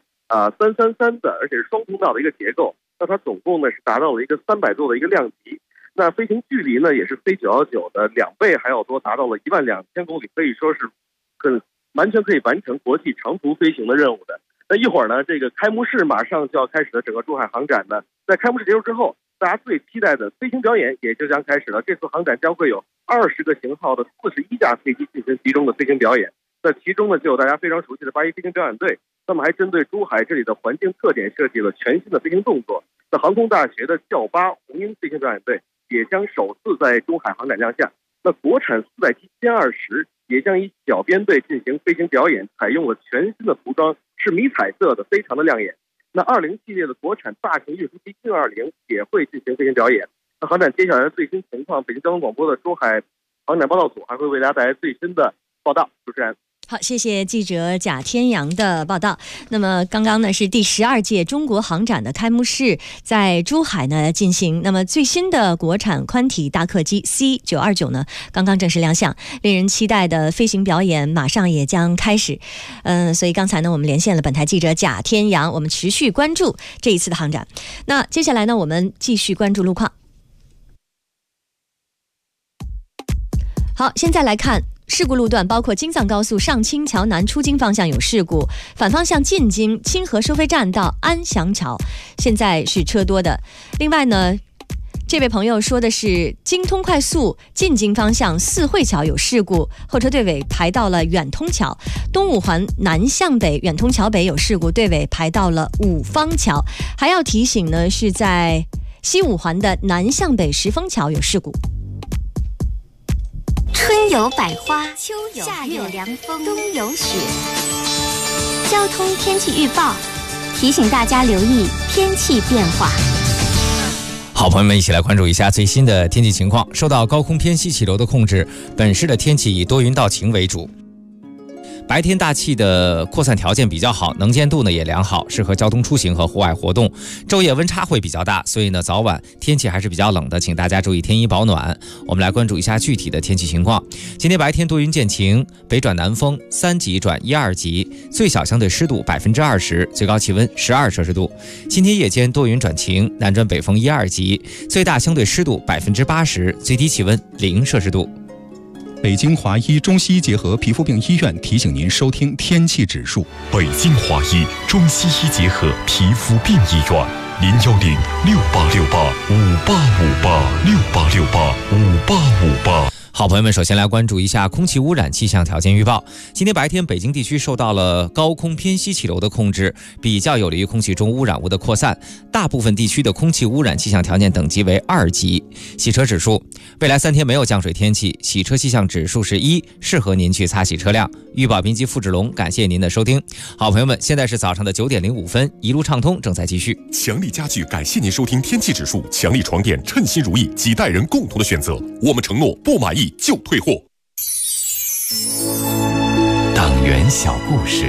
333的，而且是双通道的一个结构。那它总共呢是达到了一个300座的一个量级。那飞行距离呢也是 C919 的2倍还要多，达到了12000公里，可以说是完全可以完成国际长途飞行的任务的。那一会儿呢，这个开幕式马上就要开始了，整个珠海航展呢，在开幕式结束之后，大家最期待的飞行表演也就将开始了。这次航展将会有20个型号的41架飞机进行集中的飞行表演。那其中呢，就有大家非常熟悉的8-1飞行表演队，他们还针对珠海这里的环境特点设计了全新的飞行动作。那航空大学的校巴红鹰飞行表演队也将首次在珠海航展亮相。那国产4代机歼20也将以小编队进行飞行表演，采用了全新的涂装，是迷彩色的，非常的亮眼。那20系列的国产大型运输机歼20也会进行飞行表演。那航展接下来的最新情况，北京交通广播的珠海航展报道组还会为大家带来最新的报道。主持人。 好，谢谢记者贾天阳的报道。那么刚刚呢是第12届中国航展的开幕式在珠海呢进行。那么最新的国产宽体大客机 C929 呢刚刚正式亮相，令人期待的飞行表演马上也将开始。所以刚才呢我们连线了本台记者贾天阳，我们持续关注这一次的航展。那接下来呢我们继续关注路况。好，现在来看事故路段，包括京藏高速上清桥南出京方向有事故，反方向进京清河收费站到安祥桥现在是车多的。另外呢，这位朋友说的是京通快速进京方向四惠桥有事故，后车队尾排到了远通桥。东五环南向北远通桥北有事故，队尾排到了五方桥。还要提醒呢，是在西五环的南向北石峰桥有事故。 春有百花，秋有夏有凉风，冬有雪。交通天气预报， 提醒大家留意天气变化。 好，朋友们一起来关注一下最新的天气情况。受到高空偏西气流的控制，本市的天气以多云到晴为主。白天大气的扩散条件比较好，能见度呢也良好，适合交通出行和户外活动。昼夜温差会比较大，所以呢早晚天气还是比较冷的，请大家注意添衣保暖。我们来关注一下具体的天气情况。今天白天多云见晴，北转南风3级转1、2级，最小相对湿度20%，最高气温12摄氏度。今天夜间多云转晴，南转北风1、2级，最大相对湿度80%，最低气温0摄氏度。 北京华医中西医结合皮肤病医院提醒您收听天气指数。 北京华医中西医结合皮肤病医院，0106868585858，68685858。 好，朋友们，首先来关注一下空气污染气象条件预报。今天白天，北京地区受到了高空偏西气流的控制，比较有利于空气中污染物的扩散。大部分地区的空气污染气象条件等级为2级。洗车指数，未来3天没有降水天气，洗车气象指数是1，适合您去擦洗车辆。预报编辑付志龙，感谢您的收听。好，朋友们，现在是早上的9点05分，一路畅通正在继续。 强力家具感谢您收听天气指数，强力床垫称心如意，几代人共同的选择。我们承诺不满意就退货。 党员小故事。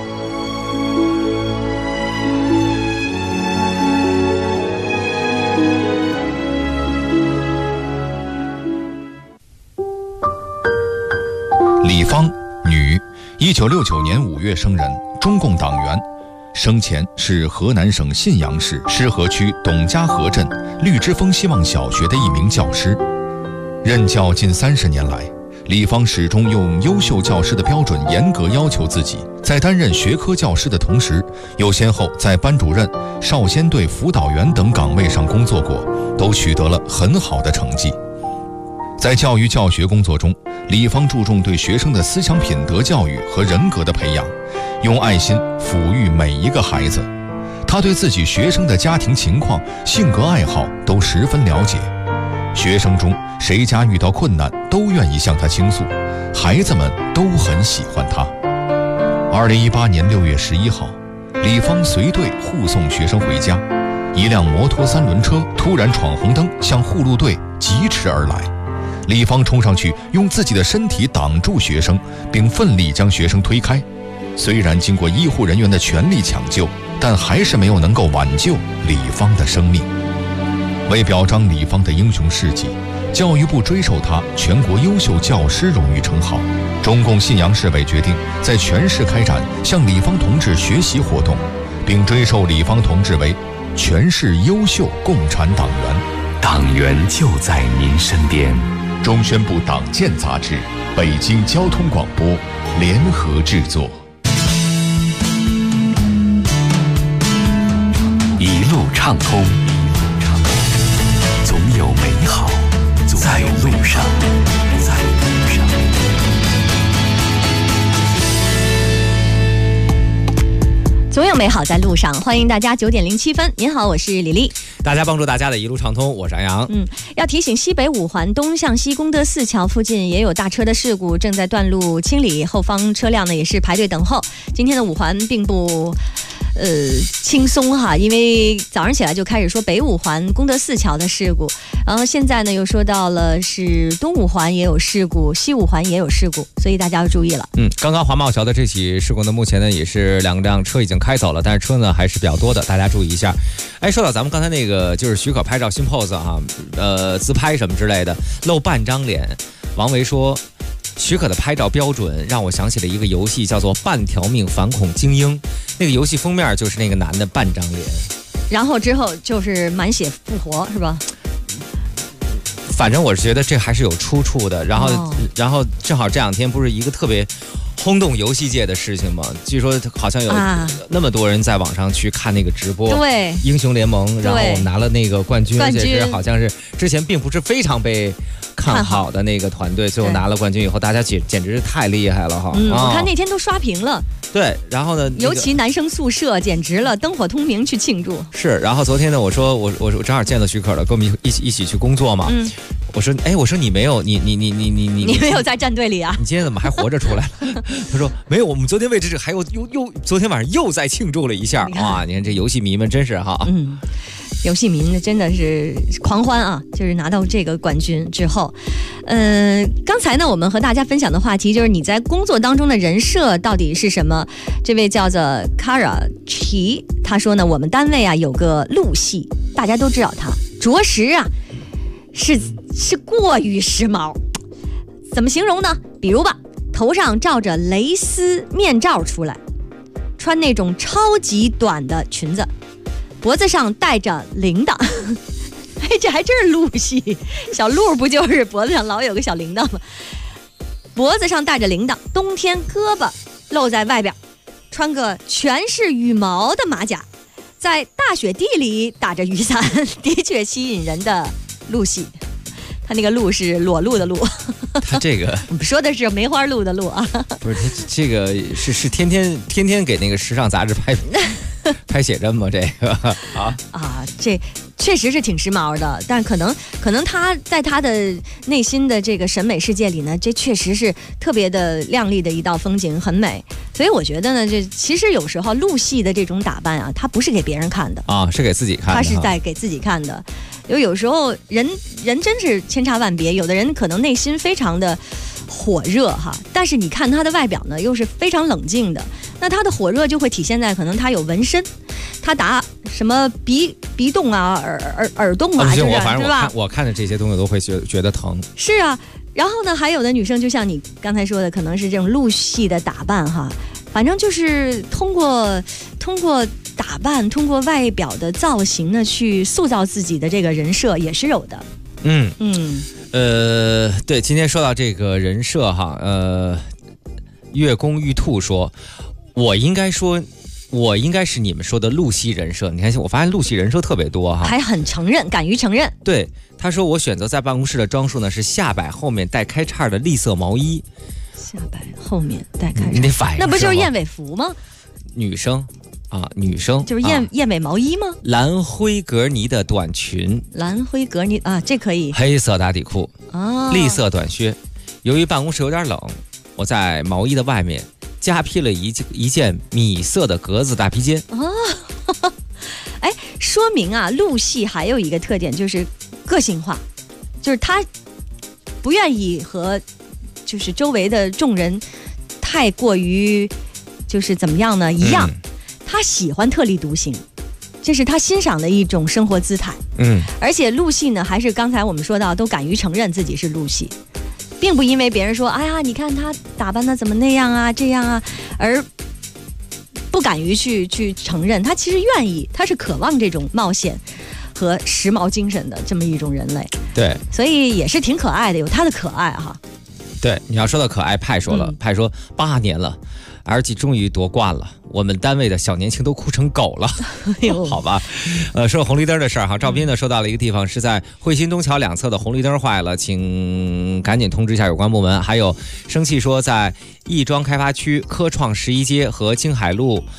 李芳，女，1969年5月生人，中共党员。生前是河南省信阳市施河区董家河镇绿之峰希望小学的一名教师。任教近30年来，李芳始终用优秀教师的标准严格要求自己，在担任学科教师的同时，又先后在班主任、少先队辅导员等岗位上工作过，都取得了很好的成绩。在教育教学工作中，李芳注重对学生的思想品德教育和人格的培养，用爱心抚育每一个孩子。他对自己学生的家庭情况、性格爱好都十分了解。学生中谁家遇到困难，都愿意向他倾诉，孩子们都很喜欢他。2018年6月11号，李芳随队护送学生回家，一辆摩托3轮车突然闯红灯，向护路队疾驰而来。李芳冲上去，用自己的身体挡住学生，并奋力将学生推开。虽然经过医护人员的全力抢救，但还是没有能够挽救李芳的生命。为表彰李芳的英雄事迹，教育部追授他全国优秀教师荣誉称号。中共信阳市委决定在全市开展向李芳同志学习活动，并追授李芳同志为全市优秀共产党员。 党员就在您身边。 中宣部党建杂志、北京交通广播联合制作。 一路畅通，总有美好在路上。 总有美好在路上，欢迎大家9点07分。您好，我是李丽。 大家帮助大家的一路畅通，我是安阳。 要提醒西北5环东向西功德寺桥附近也有大车的事故，正在断路清理，后方车辆呢也是排队等候。今天的5环并不轻松哈，因为早上起来就开始说北5环功德寺桥的事故，然后现在呢又说到了是东5环也有事故，西5环也有事故，所以大家要注意了。 刚刚华贸桥的这起事故呢，目前呢也是2辆车已经开走了，但是车呢还是比较多的，大家注意一下。说到咱们刚才那个就是许可拍照新 pose 哈，自拍什么之类的，露半张脸。王维说，许可的拍照标准让我想起了一个游戏，叫做《半条命反恐精英》。那个游戏封面就是那个男的半张脸， 然后之后就是满血复活，是吧？ 反正我是觉得这还是有出处的。然后正好这2天不是一个特别轰动游戏界的事情吗？据说好像有那么多人在网上去看那个直播， 对， 英雄联盟，然后拿了那个冠军，而且是好像是之前并不是非常被看好的那个团队，最后拿了冠军以后，大家简直是太厉害了哈！ 我看那天都刷屏了。 对，然后呢， 尤其男生宿舍简直了，灯火通明去庆祝。 是，然后昨天呢，我说我正好见了许可了，跟我们一起去工作嘛。 我说你没有，你没有在战队里啊？ 你今天怎么还活着出来了？他说没有，我们昨天为这还有又昨天晚上又在庆祝了一下。哇，你看这游戏迷们真是哈。 游戏迷真的是狂欢啊！就是拿到这个冠军之后，刚才呢，我们和大家分享的话题就是你在工作当中的人设到底是什么？这位叫做 Kara 齐，他说呢，我们单位啊有个陆系，大家都知道他，着实啊是过于时髦。怎么形容呢？比如吧，头上罩着蕾丝面罩出来，穿那种超级短的裙子。脖子上戴着铃铛，这还真是陆系。小鹿不就是脖子上老有个小铃铛吗？脖子上戴着铃铛，冬天胳膊露在外边，穿个全是羽毛的马甲，在大雪地里打着雨伞，的确吸引人的陆系。他那个鹿是裸露的鹿， 他这个我们说的是梅花鹿的鹿啊， 不是这个是天天给那个时尚杂志拍写真吗？这个这确实是挺时髦的，但可能他在他的内心的这个审美世界里呢，这确实是特别的亮丽的一道风景，很美。所以我觉得呢，这其实有时候陆系的这种打扮啊，它不是给别人看的啊， 是给自己看的， 他是在给自己看的。有时候人真是千差万别，有的人可能内心非常的火热哈，但是你看他的外表呢，又是非常冷静的。那他的火热就会体现在可能他有纹身，他打什么鼻洞啊、耳洞啊，是不是？对吧？ 我看的这些东西都会觉得疼。 是啊，然后呢，还有的女生就像你刚才说的，可能是这种陆系的打扮哈，反正就是通过打扮，通过外表的造型呢，去塑造自己的这个人设也是有的。 对，今天说到这个人设哈，月宫玉兔说，我应该是你们说的陆系人设。你看，我发现陆系人设特别多哈， 还很承认，敢于承认。 对，他说我选择在办公室的装束呢是下摆后面带开叉的栗色毛衣。 下摆后面带开叉， 你得反应， 那不就是燕尾服吗？ 女生就是燕尾毛衣吗？ 蓝灰格呢的短裙， 蓝灰格呢啊，这可以。 黑色打底裤，栗色短靴。由于办公室有点冷，我在毛衣的外面加披了一件米色的格子大披肩。 说明啊，陆系还有一个特点就是个性化，就是他不愿意和就是周围的众人太过于就是怎么样呢一样。他喜欢特立独行，这是他欣赏的一种生活姿态。而且陆系呢，还是刚才我们说到，都敢于承认自己是陆系，并不因为别人说，哎呀，你看他打扮的怎么那样啊，这样啊，而不敢于去承认。他其实愿意，他是渴望这种冒险和时髦精神的这么一种人类。 对， 所以也是挺可爱的，有他的可爱哈。 对，你要说到可爱，派说了，派说8年了。RG 终于夺冠了，我们单位的小年轻都哭成狗了。好吧，说红绿灯的事儿哈，赵斌呢说到了一个地方，是在汇新东桥两侧的红绿灯坏了，请赶紧通知一下有关部门。还有生气说在亦庄开发区科创11街和京海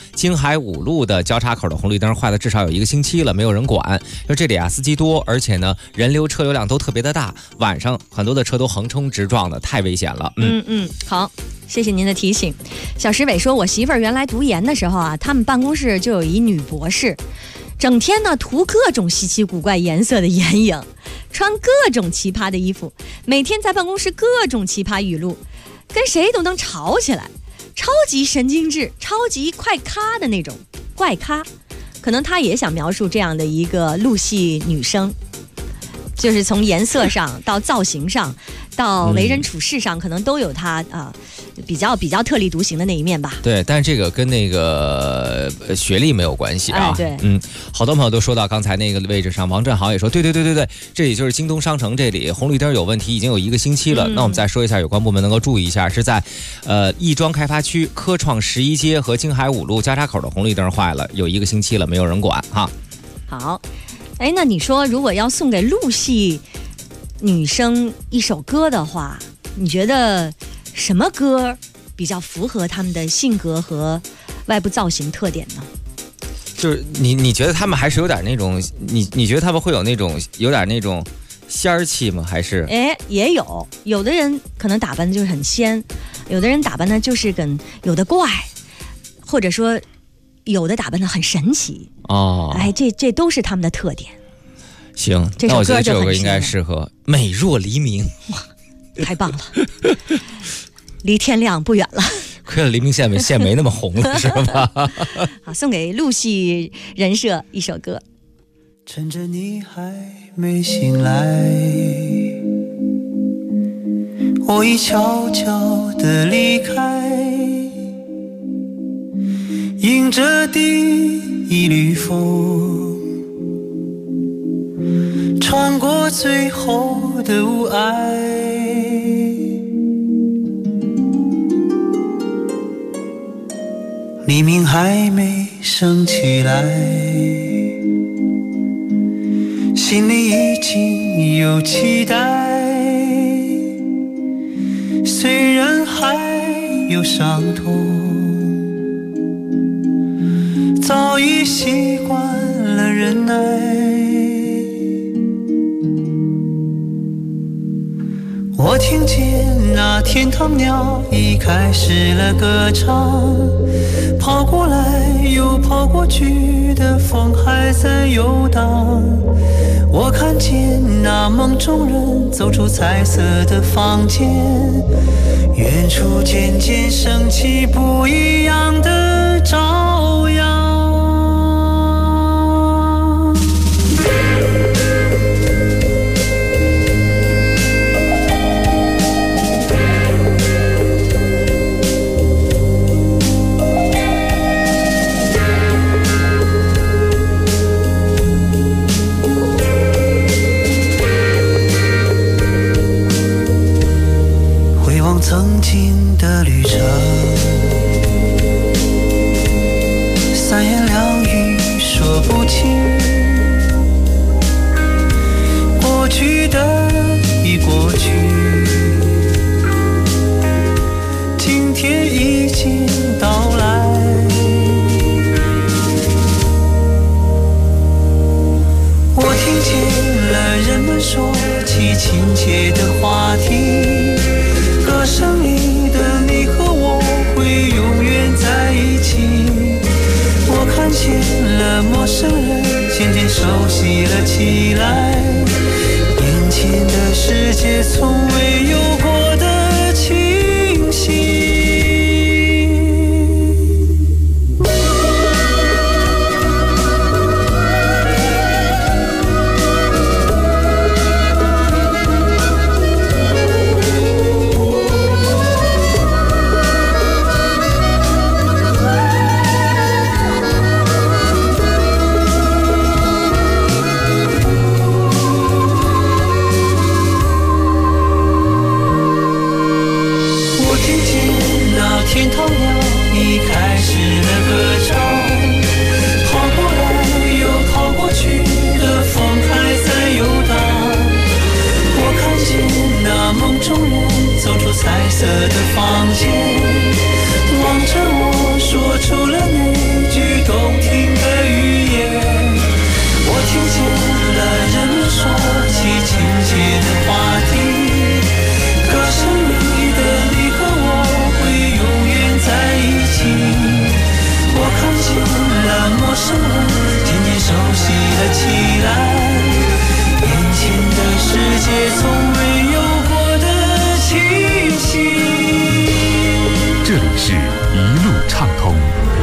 5路的交叉口的红绿灯坏了至少有1个星期了，没有人管。说这里啊司机多，而且呢人流车流量都特别的大，晚上很多的车都横冲直撞的，太危险了。 好，谢谢您的提醒。小石伟说，我媳妇儿原来读研的时候啊，他们办公室就有一女博士，整天呢涂各种稀奇古怪颜色的眼影，穿各种奇葩的衣服，每天在办公室各种奇葩语录，跟谁都能吵起来，超级神经质，超级快咖的那种怪咖。可能他也想描述这样的一个陆系女生，就是从颜色上到造型上到为人处事上，可能都有他比较特立独行的那一面吧。 对，但是这个跟那个学历没有关系啊。 对， 好多朋友都说到刚才那个位置上，王振豪也说，对，这里就是京东商城这里红绿灯有问题，已经有1个星期了。那我们再说一下，有关部门能够注意一下，是在亦庄开发区科创11街和京海5路交叉口的红绿灯坏了，有1个星期了，没有人管哈。 好，那你说如果要送给陆系女生一首歌的话，你觉得什么歌比较符合他们的性格和外部造型特点呢？就是你觉得他们还是有点那种，你觉得他们会有那种有点那种仙儿气吗？还是？ 也有的人可能打扮的就是很仙，有的人打扮的就是跟有的怪，或者说有的打扮的很神奇哦。这都是他们的特点。 行，那我觉得这首歌应该适合美若黎明。 哇，太棒了，离天亮不远了。 亏了黎明现在没那么红了，是吧？ 好，送给陆戏人设一首歌。 趁着你还没醒来，我已悄悄地离开，迎着第一缕风，穿过最后的雾霭。黎明还没升起来，心里已经有期待，虽然还有伤痛，早已习惯了忍耐。我听见那天堂鸟已开始了歌唱，跑过来又跑过去的风还在游荡。我看见那梦中人走出彩色的房间，远处渐渐升起不一样的朝阳。曾经的旅程，三言两语说不清，过去的已过去，今天已经到来。我听见了人们说起亲切的话题，歌声里的你和我会永远在一起。我看见了陌生人渐渐熟悉了起来，眼前的世界从未有过的清晰。天堂鸟已开始了歌唱，跑过来又跑过去的风还在游荡。我看见那梦中人走出彩色的房间，望着我说出了那句动听的语言。我听见了人们说起亲切的话题，歌声里的你和我在一起。我看见了陌生人渐渐熟悉了起来，眼前的世界从未有过的清晰。 这里是一路畅通。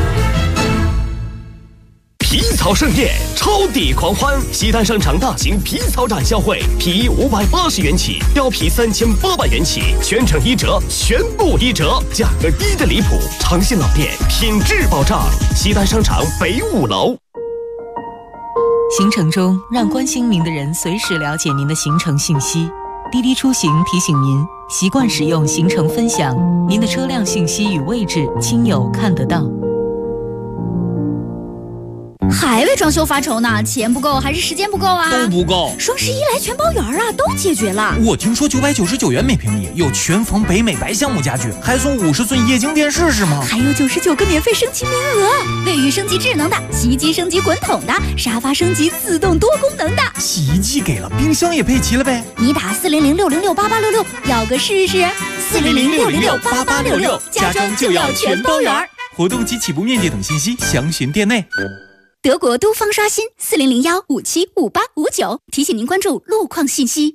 皮草盛宴，超抵狂欢！西单商场大型皮草展销会，皮衣580元起，貂皮3800元起，全程1折，全部1折，价格低的离谱，诚信老店，品质保障。西单商场北5楼。 行程中，让关心您的人随时了解您的行程信息。滴滴出行提醒您，习惯使用行程分享，您的车辆信息与位置，亲友看得到。 还未装修发愁呢？钱不够还是时间不够啊？ 都不够。 双11来全包圆啊，都解决了。 我听说999元每平米有全房北美白橡木家具，还送50寸液晶电视是吗？ 还有99个免费升级名额，卫浴升级智能的，洗衣机升级滚筒的，沙发升级自动多功能的。 洗衣机给了，冰箱也配齐了呗？ 你打400-606-8866，要个试试。400-606-8866，家装就要全包圆。 活动及起步面积等信息详询店内。 德国都方刷新400-1575859，提醒您关注路况信息。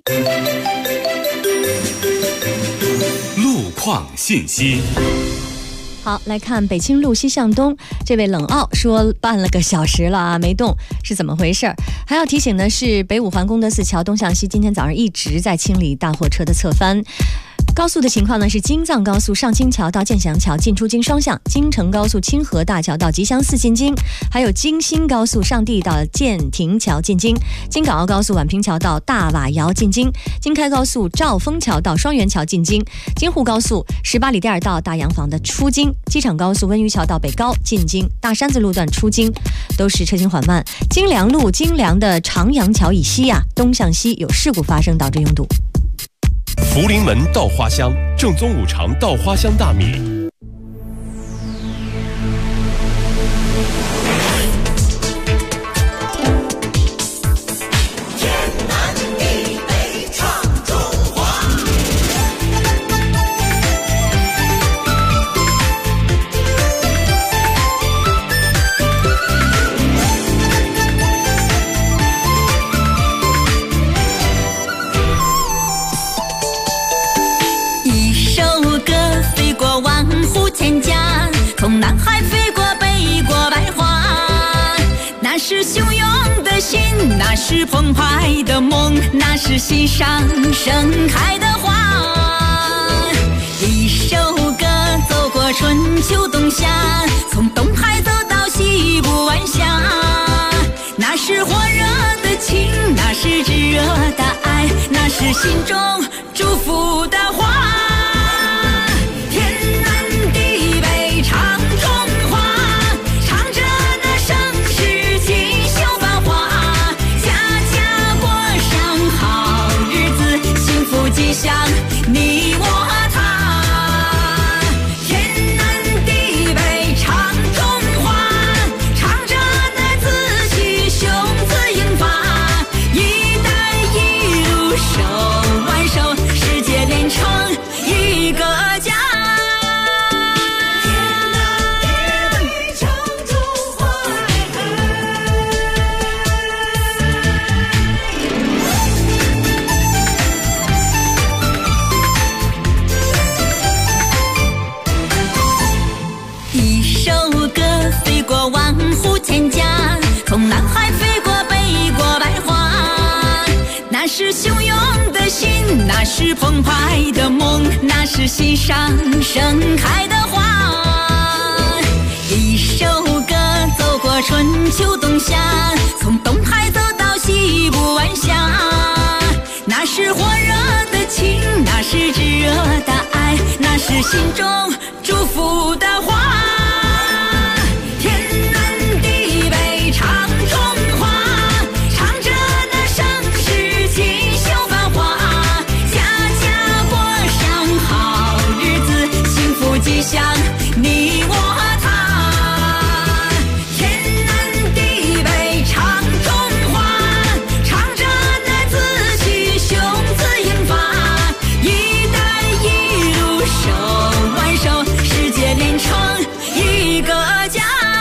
路况信息。 好，来看北京路西向东，这位冷傲说半了个小时了啊，没动，是怎么回事？还要提醒的是，北五环功德寺桥东向西今天早上一直在清理大货车的侧翻。高速的情况呢是京藏高速上清桥到建祥桥进出京双向，京承高速清河大桥到吉祥寺进京，还有京新高速上地到建亭桥进京，京港澳高速宛平桥到大瓦窑进京，京开高速兆丰桥到双元桥进京，京沪高速18里店到大洋房的出京，机场高速温榆桥到北高进京，大山子路段出京都是车行缓慢。京良路京良的长阳桥以西东向西有事故发生，导致拥堵。 福临门稻花香，正宗五常稻花香大米。 从南海飞过北国白花，那是汹涌的心，那是澎湃的梦，那是心上盛开的花。一首歌走过春秋冬夏，从东海走到西部晚霞，那是火热的情，那是炙热的爱，那是心中祝福的花。你我他，天南地北唱中华，唱着那紫气雄姿英发，一带一路手挽手，世界连成一个家。从南海飞过北国白花，那是汹涌的心，那是澎湃的梦，那是心上盛开的花。一首歌走过春秋冬夏，从东海走到西部晚霞，那是火热的情，那是炙热的爱，那是心中祝福的花。你我他，天南地北唱中华，唱着那紫气雄姿英发，一带一路手挽手，世界连成一个家。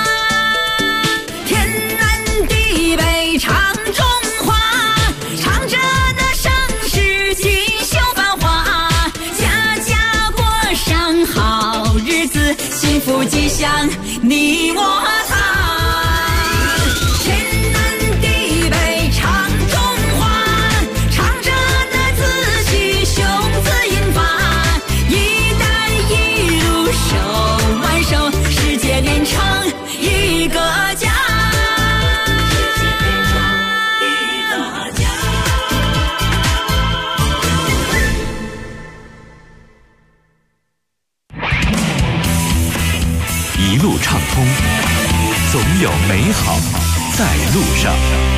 天南地北唱中华，唱着那盛世锦绣繁华，家家过上好日子，幸福吉祥，你我他。天南地北唱中华，唱着那紫气雄姿英发，一带一路手挽手，世界连成一个家。 一路畅通，总有美好在路上。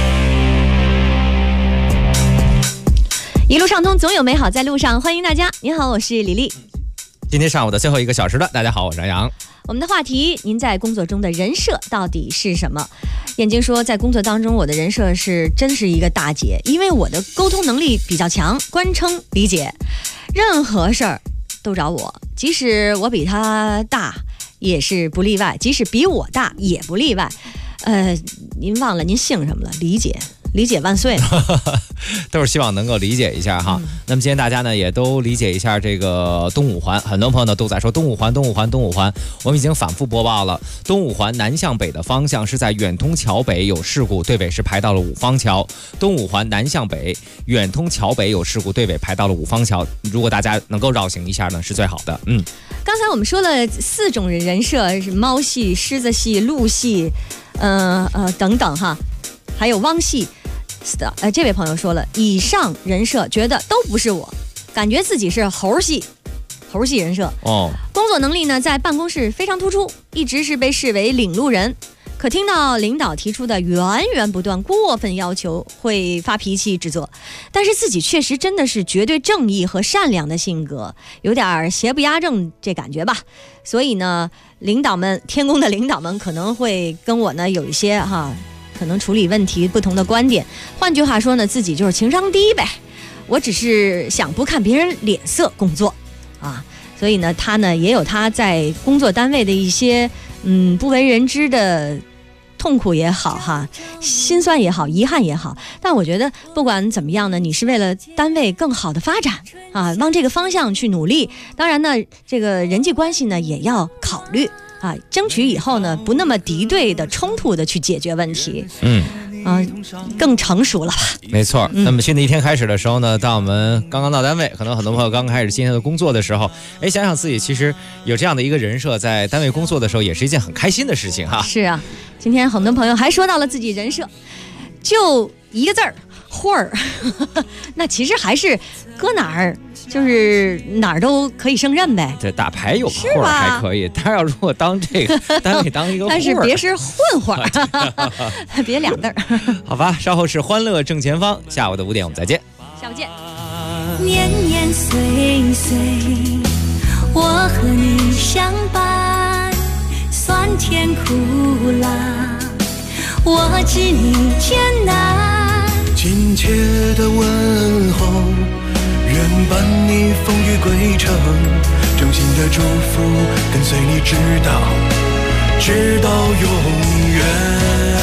一路畅通，总有美好在路上。欢迎大家，您好，我是李丽。 今天上午的最后1个小时了，大家好，我是杨洋。 我们的话题，您在工作中的人设到底是什么？燕京说，在工作当中，我的人设真是一个大姐，因为我的沟通能力比较强，官称理解，任何事儿都找我，即使我比他大也是不例外，即使比我大也不例外。您忘了您姓什么了？理解。理解万岁都是希望能够理解一下哈。那么今天大家呢也都理解一下这个东五环，很多朋友呢都在说东五环。我们已经反复播报了，东五环南向北的方向是在远通桥北有事故，对尾是排到了五方桥。东五环南向北，远通桥北有事故，对尾排到了五方桥。如果大家能够绕行一下呢，是最好的。 刚才我们说了4种人设，是猫系、狮子系、鹿系，等等哈，还有汪系。这位朋友说了，以上人设觉得都不是我，感觉自己是猴系人设。工作能力呢在办公室非常突出，一直是被视为领路人。可听到领导提出的源源不断过分要求，会发脾气指责，但是自己确实真的是绝对正义和善良的性格，有点邪不压正这感觉吧。所以呢，天宫的领导们可能会跟我呢有一些可能处理问题不同的观点。换句话说呢，自己就是情商低呗，我只是想不看别人脸色工作所以呢他呢也有他在工作单位的一些不为人知的痛苦也好心酸也好，遗憾也好。但我觉得不管怎么样呢，你是为了单位更好的发展往这个方向去努力。当然呢，这个人际关系呢也要考虑争取以后呢不那么敌对的冲突的去解决问题。更成熟了吧？ 没错。那么新的一天开始的时候呢，当我们刚刚到单位，可能很多朋友刚开始今天的工作的时候，想想自己其实有这样的一个人设，在单位工作的时候也是一件很开心的事情哈。 是啊，今天很多朋友还说到了自己人设，就一个字儿混儿那其实还是搁哪儿就是哪儿都可以胜任呗。 对，打牌有混儿还可以，他要如果当这个单位当一个混儿， 但是别是混混儿别俩字儿好吧，稍后是欢乐正前方，下午的5点我们再见。 下午见。 年年岁岁，我和你相伴，酸甜苦辣，我知你艰难。 亲切的问候，愿伴你风雨归程，衷心的祝福跟随你直到永远。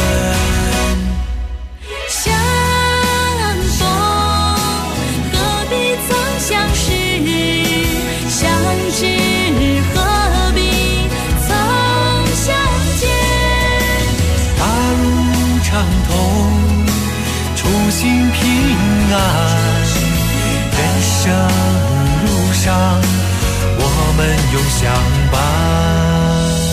相逢何必曾相识，相知何必曾相见。 大路畅通，初心平安，人生路上我们永相伴。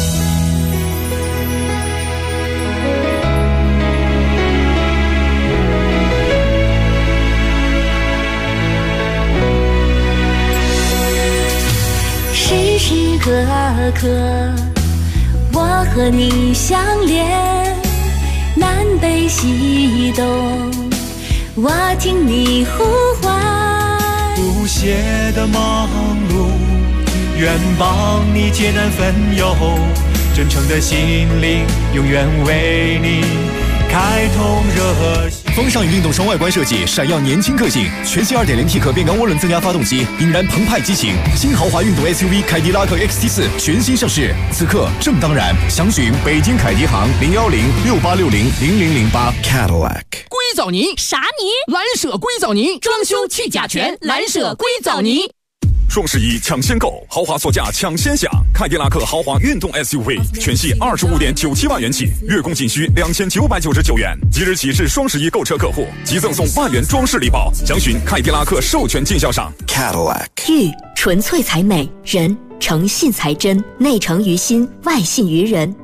时时刻刻我和你相连，南北西东我听你呼唤。 不懈的忙碌，愿帮你解难分忧，真诚的心灵永远为你开通热线。 风尚与运动双外观设计，闪耀年轻个性。全新 2.0T 可变缸涡轮增压发动机，引燃澎湃激情。新豪华运动 SUV 凯迪拉克 XT4 全新上市，此刻正当然。详询北京凯迪行01068600008。 Cadillac 硅藻泥啥泥？ 蓝舍硅藻泥，装修去甲醛，蓝舍硅藻泥。 双11抢先购，豪华座驾抢先享。凯迪拉克豪华运动 SUV 全系25.97万元起，月供仅需2999元。即日起至双11购车客户即赠送万元装饰礼包。详询凯迪拉克授权经销商 Cadillac。 玉纯粹才美，人诚信才真，内诚于心，外信于人。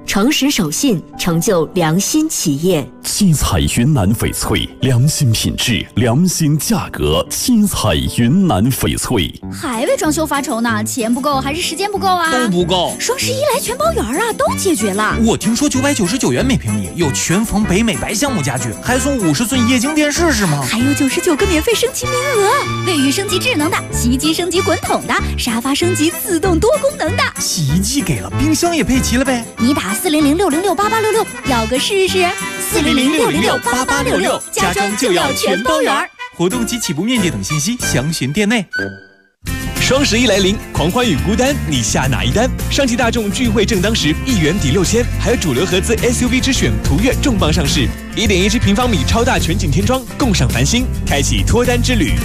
诚实守信，成就良心企业。 七彩云南翡翠，良心品质，良心价格。七彩云南翡翠。 还为装修发愁呢？钱不够还是时间不够啊？ 都不够。 双11来全包圆啊，都解决了。 我听说999元每平米有全房北美白橡木家具，还送50寸液晶电视是吗？ 还有99个免费升级名额，卫浴升级智能的，洗衣机升级滚筒的，沙发升级自动多功能的。 洗衣机给了，冰箱也配齐了呗？ 你打400-606-8866，要个试试。400-606-8866，家装就要全包圆。 活动及起步面积等信息详询店内。 双11来临，狂欢与孤单，你下哪一单？上汽大众聚会正当时，1元抵6000，还有主流合资 SUV 之选途岳重磅上市，1.17平方米超大全景天窗，共赏繁星，开启脱单之旅。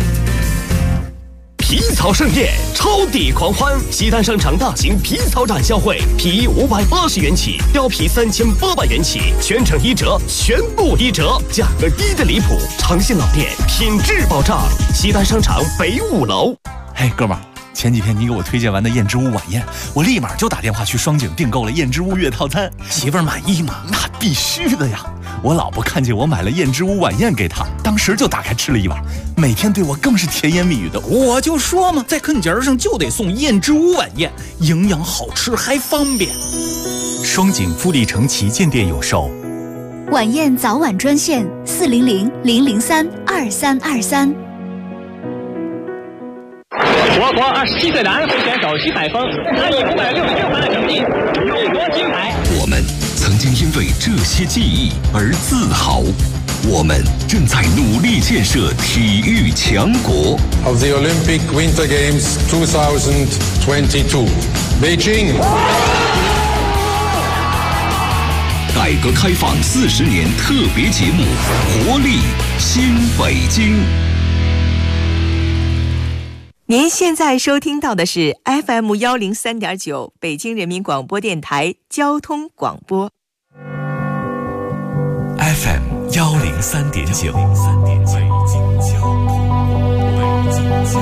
皮草盛宴，超抵狂欢！西单商场大型皮草展销会，皮衣580元起，貂皮3800元起，全程1折，全部1折，价格低得离谱，长线老店，品质保障。西单商场北5楼。 嘿，哥们儿，前几天你给我推荐完的燕之屋晚宴，我立马就打电话去双井订购了燕之屋月套餐。媳妇儿满意吗？那必须的呀！我老婆看见我买了燕之屋晚宴给她，当时就打开吃了一碗，每天对我更是甜言蜜语的。 我就说嘛，在坑节上就得送燕之屋晚宴，营养好吃还方便。 双井富力城旗舰店有售。 晚宴早晚专线400-003-2323。 我国27岁男会选手徐海峰，他以566分的成绩勇夺金牌。 我们曾经因为这些记忆而自豪，我们正在努力建设体育强国。 Of the Olympic Winter Games 2022, Beijing。 改革开放40年特别节目《活力新北京》。 您现在收听到的是 FM 103.9北京人民广播电台交通广播。 FM 103.9。